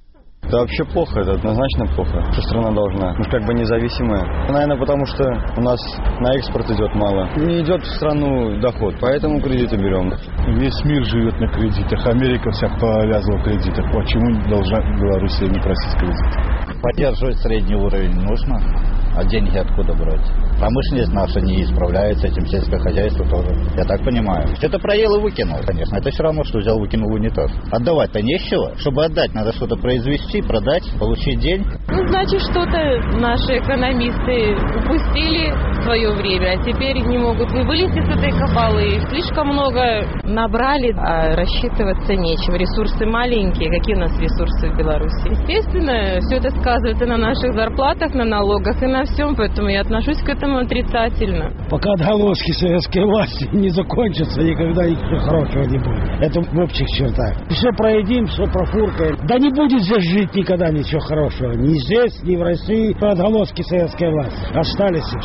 Да вообще плохо, это однозначно плохо, что страна должна, ну как бы независимая. Наверное, потому что у нас на экспорт идет мало. Не идет в страну доход, поэтому кредиты берем. Весь мир живет на кредитах, Америка всех повязывала в кредитах. Почему должна Белоруссия не просить кредит? Поддерживать средний уровень нужно, а деньги откуда брать? Промышленность наша не справляется, этим сельское хозяйство тоже. Я так понимаю. Что-то проел и выкинул, конечно. Это все равно, что взял, выкинул в унитаз. Отдавать-то нечего. Чтобы отдать, надо что-то произвести, продать, получить деньги. Ну, значит, что-то наши экономисты упустили в свое время, а теперь не могут не вылезти с этой кабалы. Слишком много набрали, а рассчитываться нечего. Ресурсы маленькие. Какие у нас ресурсы в Беларуси? Естественно, все это сказывается на наших зарплатах, на налогах и на всем, поэтому я отношусь к этому отрицательно. Пока отголоски советской власти не закончатся, никогда ничего хорошего не будет. Это в общих чертах. Все проедим, все профуркаем. Да не будет здесь жить никогда ничего хорошего. Ни здесь, ни в России. Отголоски советской власти остались и все. Вот это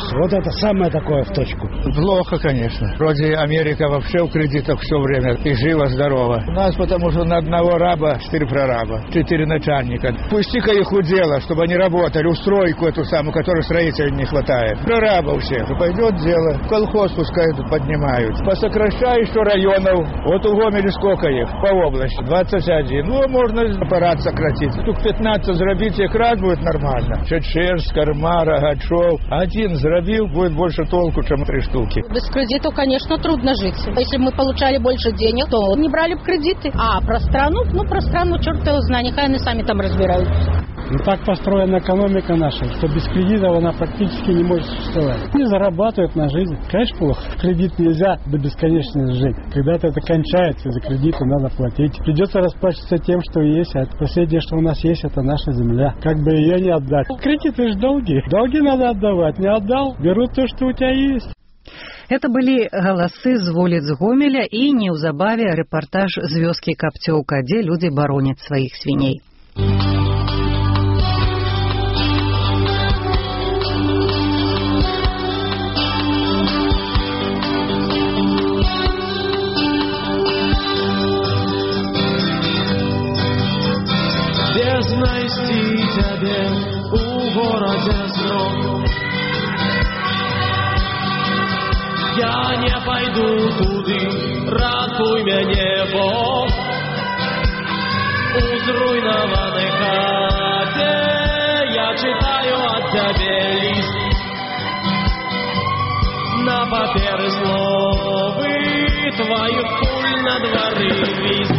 это самое такое в точку. Плохо, конечно. Вроде Америка вообще в кредитах все время. И живо-здорово. У нас потому что на одного раба четыре прораба, четыре начальника. Пусти-ка их у дела, чтобы они работали, устройку эту самую, которой строителей не хватает. Прораба у всех. И пойдет дело. Колхоз пускай поднимают. Посокращай еще районов. Вот у Гомеля сколько их по области? двадцать один. Ну, можно аппарат сократить. Штук пятнадцать зробить, их раз будет нормально. Чечерск, Карма, Рогачев. Один зробил, будет больше толку, чем три штуки. Без кредитов, конечно, трудно жить. Если бы мы получали больше денег, то не брали бы кредиты. А про страну, ну, про страну, черт его знает, нехай они сами там разбираются. Ну, так построена экономика наша, что без кредитов она практически не может существовать. Не зарабатывают на жизнь. Конечно, плохо. Кредит нельзя до бесконечности жить. Когда-то это кончается, за кредиты надо платить. Придется расплачиваться тем, что есть. А последнее, что у нас есть, это наша земля. Как бы ее не отдать. Кредиты же долги. Долги надо отдавать. Не отдал, берут то, что у тебя есть. Это были галасы з вуліц Гомеля і неўзабаве рэпартаж з вёскі Капцёўка, дзе людзі бароняць сваіх свіней. Без знайсці цябе у горадзе зноў. Я не пойду туды, ратуй мяне, Бог. У зруйнаванай хаце я читаю от цябе ліст. На паперы словы твоих куль на двары віст.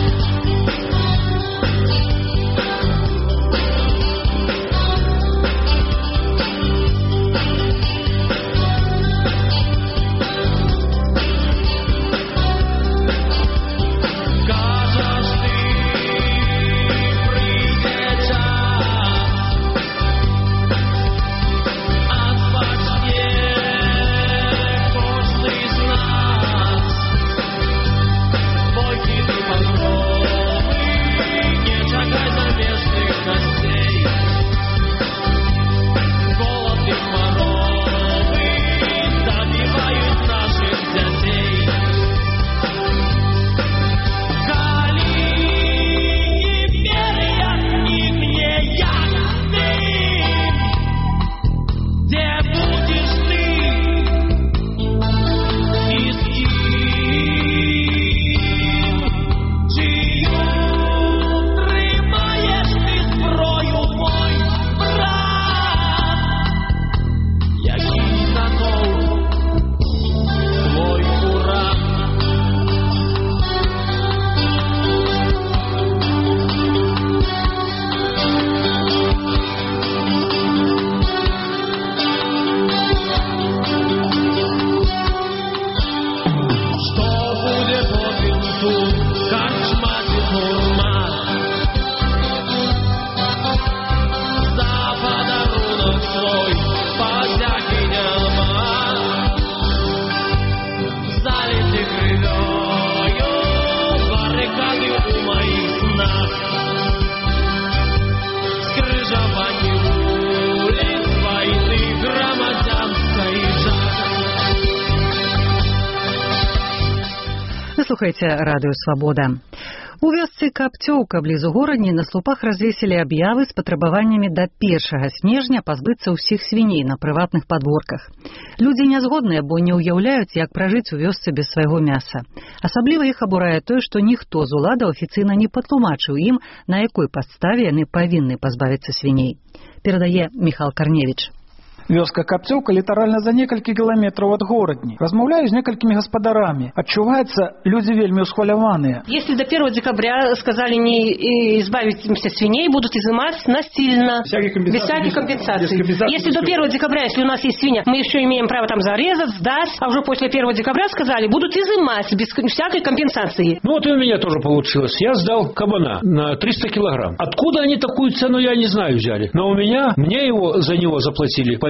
Слухайте радыё «Свабода». У вёсцы Капцёўка блізу горадні на слупах развесілі аб'явы з патрабаваннямі да першага снежня пазбыцца ўсіх свіней на прыватных падворках. Людзі нязгодныя, бо не ўяўляюць, як пражыць у вёсцы без свайго мяса. Асабліва іх абурае тое, што ніхто з уладаў афіцыйна не патлумачыў ім, на якой падставе яны павінны пазбавіцца свіней. Перадае Михал Карневіч. Вёска Капцёўка літаральна за некалькі кіламетраў ад горадні. Размаўляю з некалькімі гаспадарамі. Адчуваецца, людзі вельмі ўсхваляваныя. Если до первого декабря сказали не избавиться свиней, будут изымать насильно, без всяких компенсаций. Если до первого декабря, если у нас есть свинья, мы еще имеем право там зарезать, сдать, а уже после первого декабря сказали, будут изымать без всякой компенсации. Ну вот и у меня тоже получилось. Я сдал кабана на триста килограмм. Откуда они такую цену, я не знаю, взяли. Но у меня, мне его за него заплатили по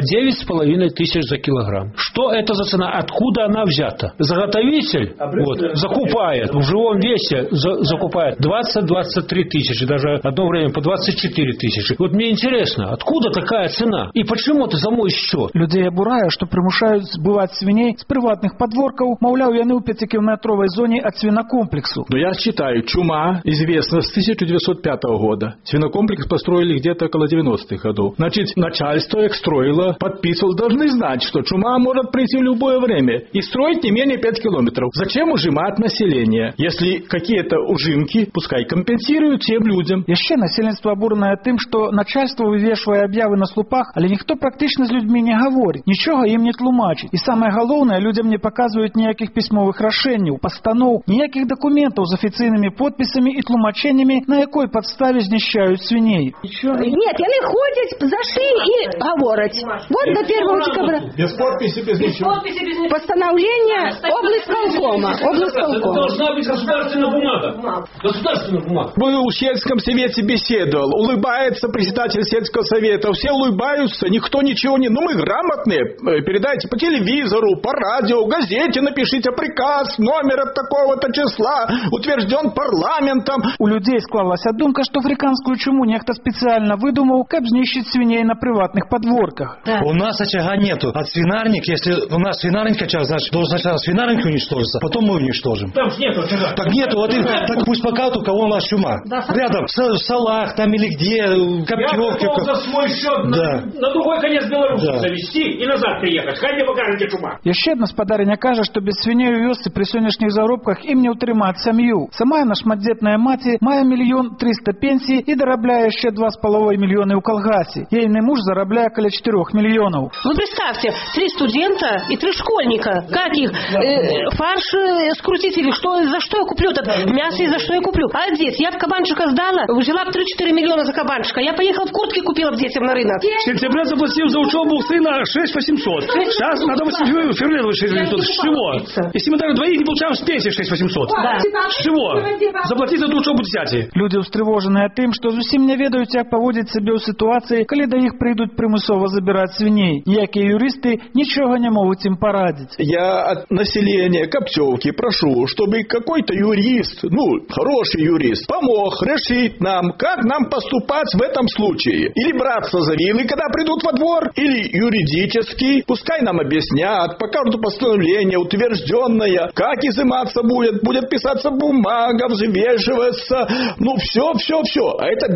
девять с половиной тысяч за килограмм. Что это за цена? Откуда она взята? Заготовитель вот, закупает, в живом весе за, закупает двадцать-двадцать три тысячи, даже одно время по двадцать четыре тысячи. Вот мне интересно, откуда такая цена? И почему ты за мой счет? Людей абурае, што прымушаюць збываць свіней з прыватных падворкаў, маўляў, яны ў пяцікіламетровай зоне ад свинокомплексу. Но я считаю, чума известна с тысяча девятьсот пятого года. Свинокомплекс построили где-то около девяностых годов. Значит, начальство их строило, подписывало, должны знать, что чума может прийти в любое время и строить не менее пяти километров. Зачем ужимать население? Если какие-то ужимки, пускай компенсируют тем людям. Яшчэ насельніцтва абуранае тым, што начальство вывешвае аб'явы на слупах, але ніхто практычна з людзьмі не гаворыць, нічога ім не тлумачыць. І самае галоўнае, людзям не паказваюць ніякіх пісьмовых рашэнняў, пастаноў, ніякіх дакументаў з афіцыйнымі подпісамі і тлумачэннямі, на якой падставе знішчаюць свіней. Нет, яны ходзяць за шею і гавораць. Вот до первого декабря. Без подписи, без ничего. Постановление облсполкома. Облсполкома. Должна быть государственная бумага. Государственная бумага. Был в сельском совете беседовал, улыбается председатель сельского совета, все улыбаются, никто ничего не... Ну мы грамотные, передайте по телевизору, по радио, газете напишите приказ, номер от такого-то числа, утвержден парламентом. У людей склалася думка, что африканскую чуму нехто специально выдумал, как знищить свиней на приватных подворках. Да. У нас очага нету. От свинарник, если у нас свинарник очаг, значит, должен сначала свинарник уничтожиться, потом мы уничтожим. Там же нету очага. Так нету, вот и, так пусть покажут, у кого у нас чума. Да, рядом, в Салах там или где, Копьевке. Я готов за свой счет да. на, на другой конец Беларуси да. завести и назад приехать. Хай мне покажете чума. Яшчэ адна спадарыня кажа, што без свіней у вёсцы пры сённяшніх заробках ім не ўтрымаць сям'ю. Сама яна шматдзетная маці мае мільён трыста пенсій і дарабляе яшчэ два з паловай мільёны ў калгасе. Ейны муж зарабляе каля четырех миллионов. Вы представьте, три студента и три школьника. Как их? Э, фарш э, скрутить или что? За что я куплю это? Мясо и за что я куплю? А одеть? Я в кабанчика сдала, взяла три-четыре миллиона за кабанчика. Я поехала в куртке купила в детям на рынок. В сентябре заплатил за учебу сына шесть восемьсот. Сейчас надо в феврале шесть восемьсот. С чего? Если мы даже двоих не получаем с пенсии шесть восемьсот. Да. С чего? Заплатить за эту учебу десяти. Люди ўстрывожаныя тым, што зусім не ведаюць, як паводзіць сябе ў сітуацыі, калі да іх прыйдуць прымусова забирать свиней. Ніякія юристы ничего не могут им порадить. Я от населения Копчевки прошу, чтобы какой-то юрист, ну, хороший юрист, помог решить нам, как нам поступать в этом случае. Или браться за вилы, когда придут во двор, или юридически, пускай нам объяснят, покажут постановление утвержденное, как изыматься будет, будет писаться бумага, взвешиваться, ну, все, все, все. А это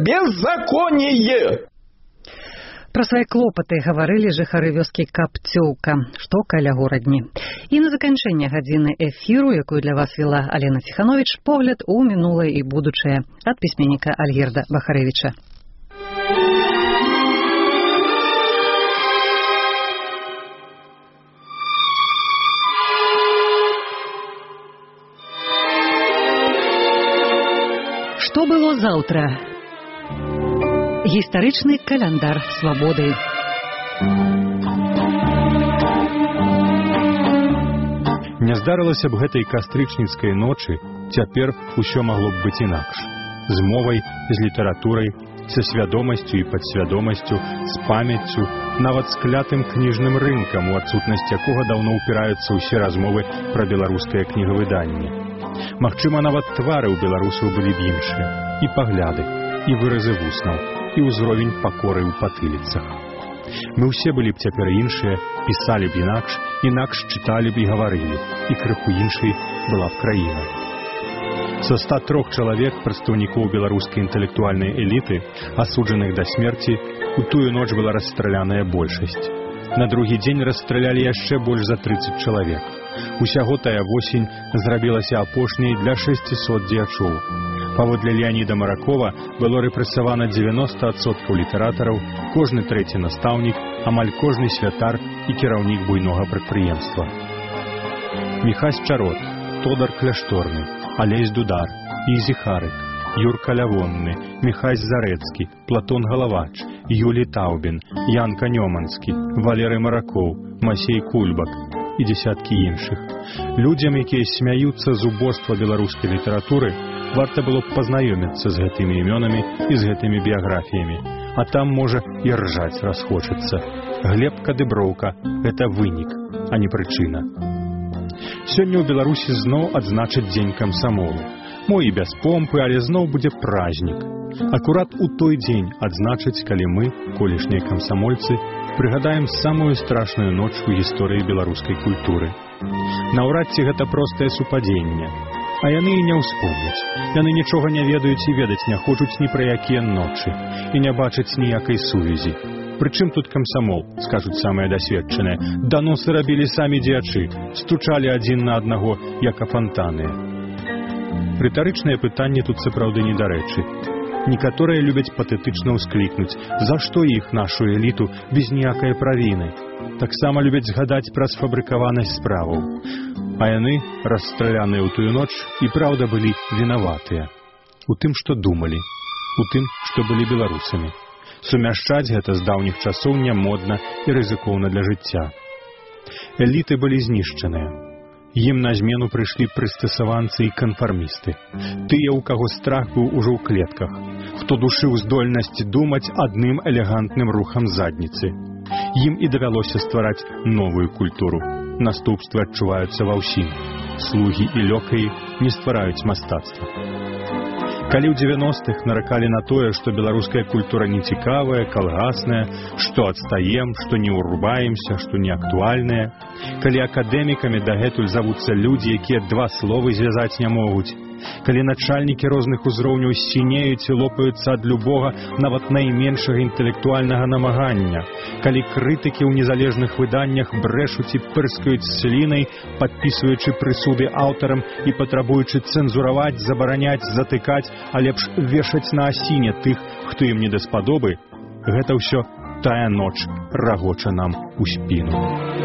беззаконие. Пра свае клопаты гаварылі жыхары вёскі Капцёўка, што каля горадні. І на заканчэнне гадзіны эфіру, якую для вас вела Алена Ціхановіч, погляд у мінулае і будучае ад пісьменніка Альгерда Бахарэвіча. Што было заўтра? Гістарычны каляндар свабоды. Не здарылася б гэтай кастрычніцкай ночы, цяпер усё магло б быць інакш. З мовай, з літаратурай, са свядомасцю і падсвядомасцю, з памяццю, нават з клятым кніжным рынкам, у адсутнасць якога даўно ўпіраюцца ўсе размовы пра беларускае кнігавыданне. Магчыма, нават твары ў беларусаў былі б іншыя, і пагляды, і выразы вуснаў, і ўзровень пакоры ў патыліцах. Мы ўсе былі б цяпер іншыя, пісалі б інакш, інакш чыталі б і гаварылі, і крыху іншай была б краіна. Са ста трох чалавек прадстаўнікоў беларускай інтэлектуальнай эліты, асуджаных да смерці, у тую ноч была расстраляная большасць. На другі дзень расстралялі яшчэ больш за трыццаць чалавек. Усяго тая восень зрабілася апошняй для шэсцісот дзеячоў. Паводле Леаніда Маракова было рэпрэсавана дзевяноста адсоткаў літаратараў, кожны трэці настаўнік, амаль кожны святар і кіраўнік буйнога прадпрыемства. Міхась Чарот, Тодар Кляшторны, Алесь Дудар, Ізі Харык, Юрка Лявонны, Міхась Зарэцкі, Платон Галавач, Юлій Таубін, Ян Канёманскі, Валерый Маракоў, Масей Кульбак і дзесяткі іншых. Людзям, якія смяюцца з убоства беларускай літаратуры, варта было б пазнаёміцца з гэтымі імёнамі і з гэтымі біяграфіямі. а там, можа, і ржаць расхочацца. Глеб Кадыброўка – гэта вынік, а не прычына. Сёння ў Беларусі зноў адзначаць дзень камсамолу. Мо і без помпы, але зноў будзе празднік. Акурат у той дзень адзначаць, калі мы, колішнія камсамольцы, прыгадаем самую страшную ноч у гісторыі беларускай культуры. Наўрад ці гэта простае супадзенне. А яны і не ўспомняць. Яны нічога не ведаюць і ведаць не хочуць ні пра якія ночы і не бачаць ніякай сувязі. Прычым тут камсамол, скажуць самыя дасведчаныя. Даносы рабілі самі дзеячы, стучалі адзін на аднаго, як афантаныя. Рытарычнае пытанне тут сапраўды недарэчы. Некаторыя любяць патэтычна ўсклікнуць, за што іх, нашу эліту, без ніякай правіны. Таксама любяць згадаць пра сфабрыкаванасць справаў. А яны, расстраляныя ў тую ноч, і праўда былі вінаватыя. У тым, што думалі, у тым, што былі беларусамі. Сумяшчаць гэта з даўніх часоў нямодна і рызыкоўна для жыцця. Эліты былі знішчаныя. Ім на змену прыйшлі прыстасаванцы і канфармісты. Тыя, у каго страх быў ужо ў клетках, хто душыў здольнасць думаць адным элегантным рухам задніцы. Ім і давялося ствараць новую культуру. Наступствы адчуваюцца ва ўсім. Слугі і лёкаі не ствараюць мастацтва. Калі ў дзевяностых наракалі на тое, што беларуская культура нецікавая, калгасная, што адстаем, што не ўрубаемся, што не актуальная, калі акадэмікамі дагэтуль завуцца людзі, якія два словы звязаць не могуць, калі начальнікі розных узроўняў сінеюць і лопаюцца ад любога, нават найменшага інтэлектуальнага намагання, калі крытыкі ў незалежных выданнях брэшуць і пырскаюць слінай, падпісваючы прысуды аўтарам і патрабуючы цэнзураваць, забараняць, затыкаць, а лепш вешаць на асіне тых, хто ім не даспадобы, гэта ўсё тая ноч рагоча нам у спіну.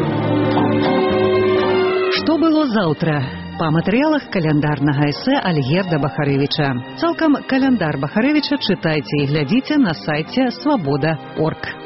Што было заўтра? Па матэрыялах каляндарнага эсэ Альгерда Бахарэвіча. Цалкам каляндар Бахарэвіча чытайце і глядзіце на сайце свабода точка орг.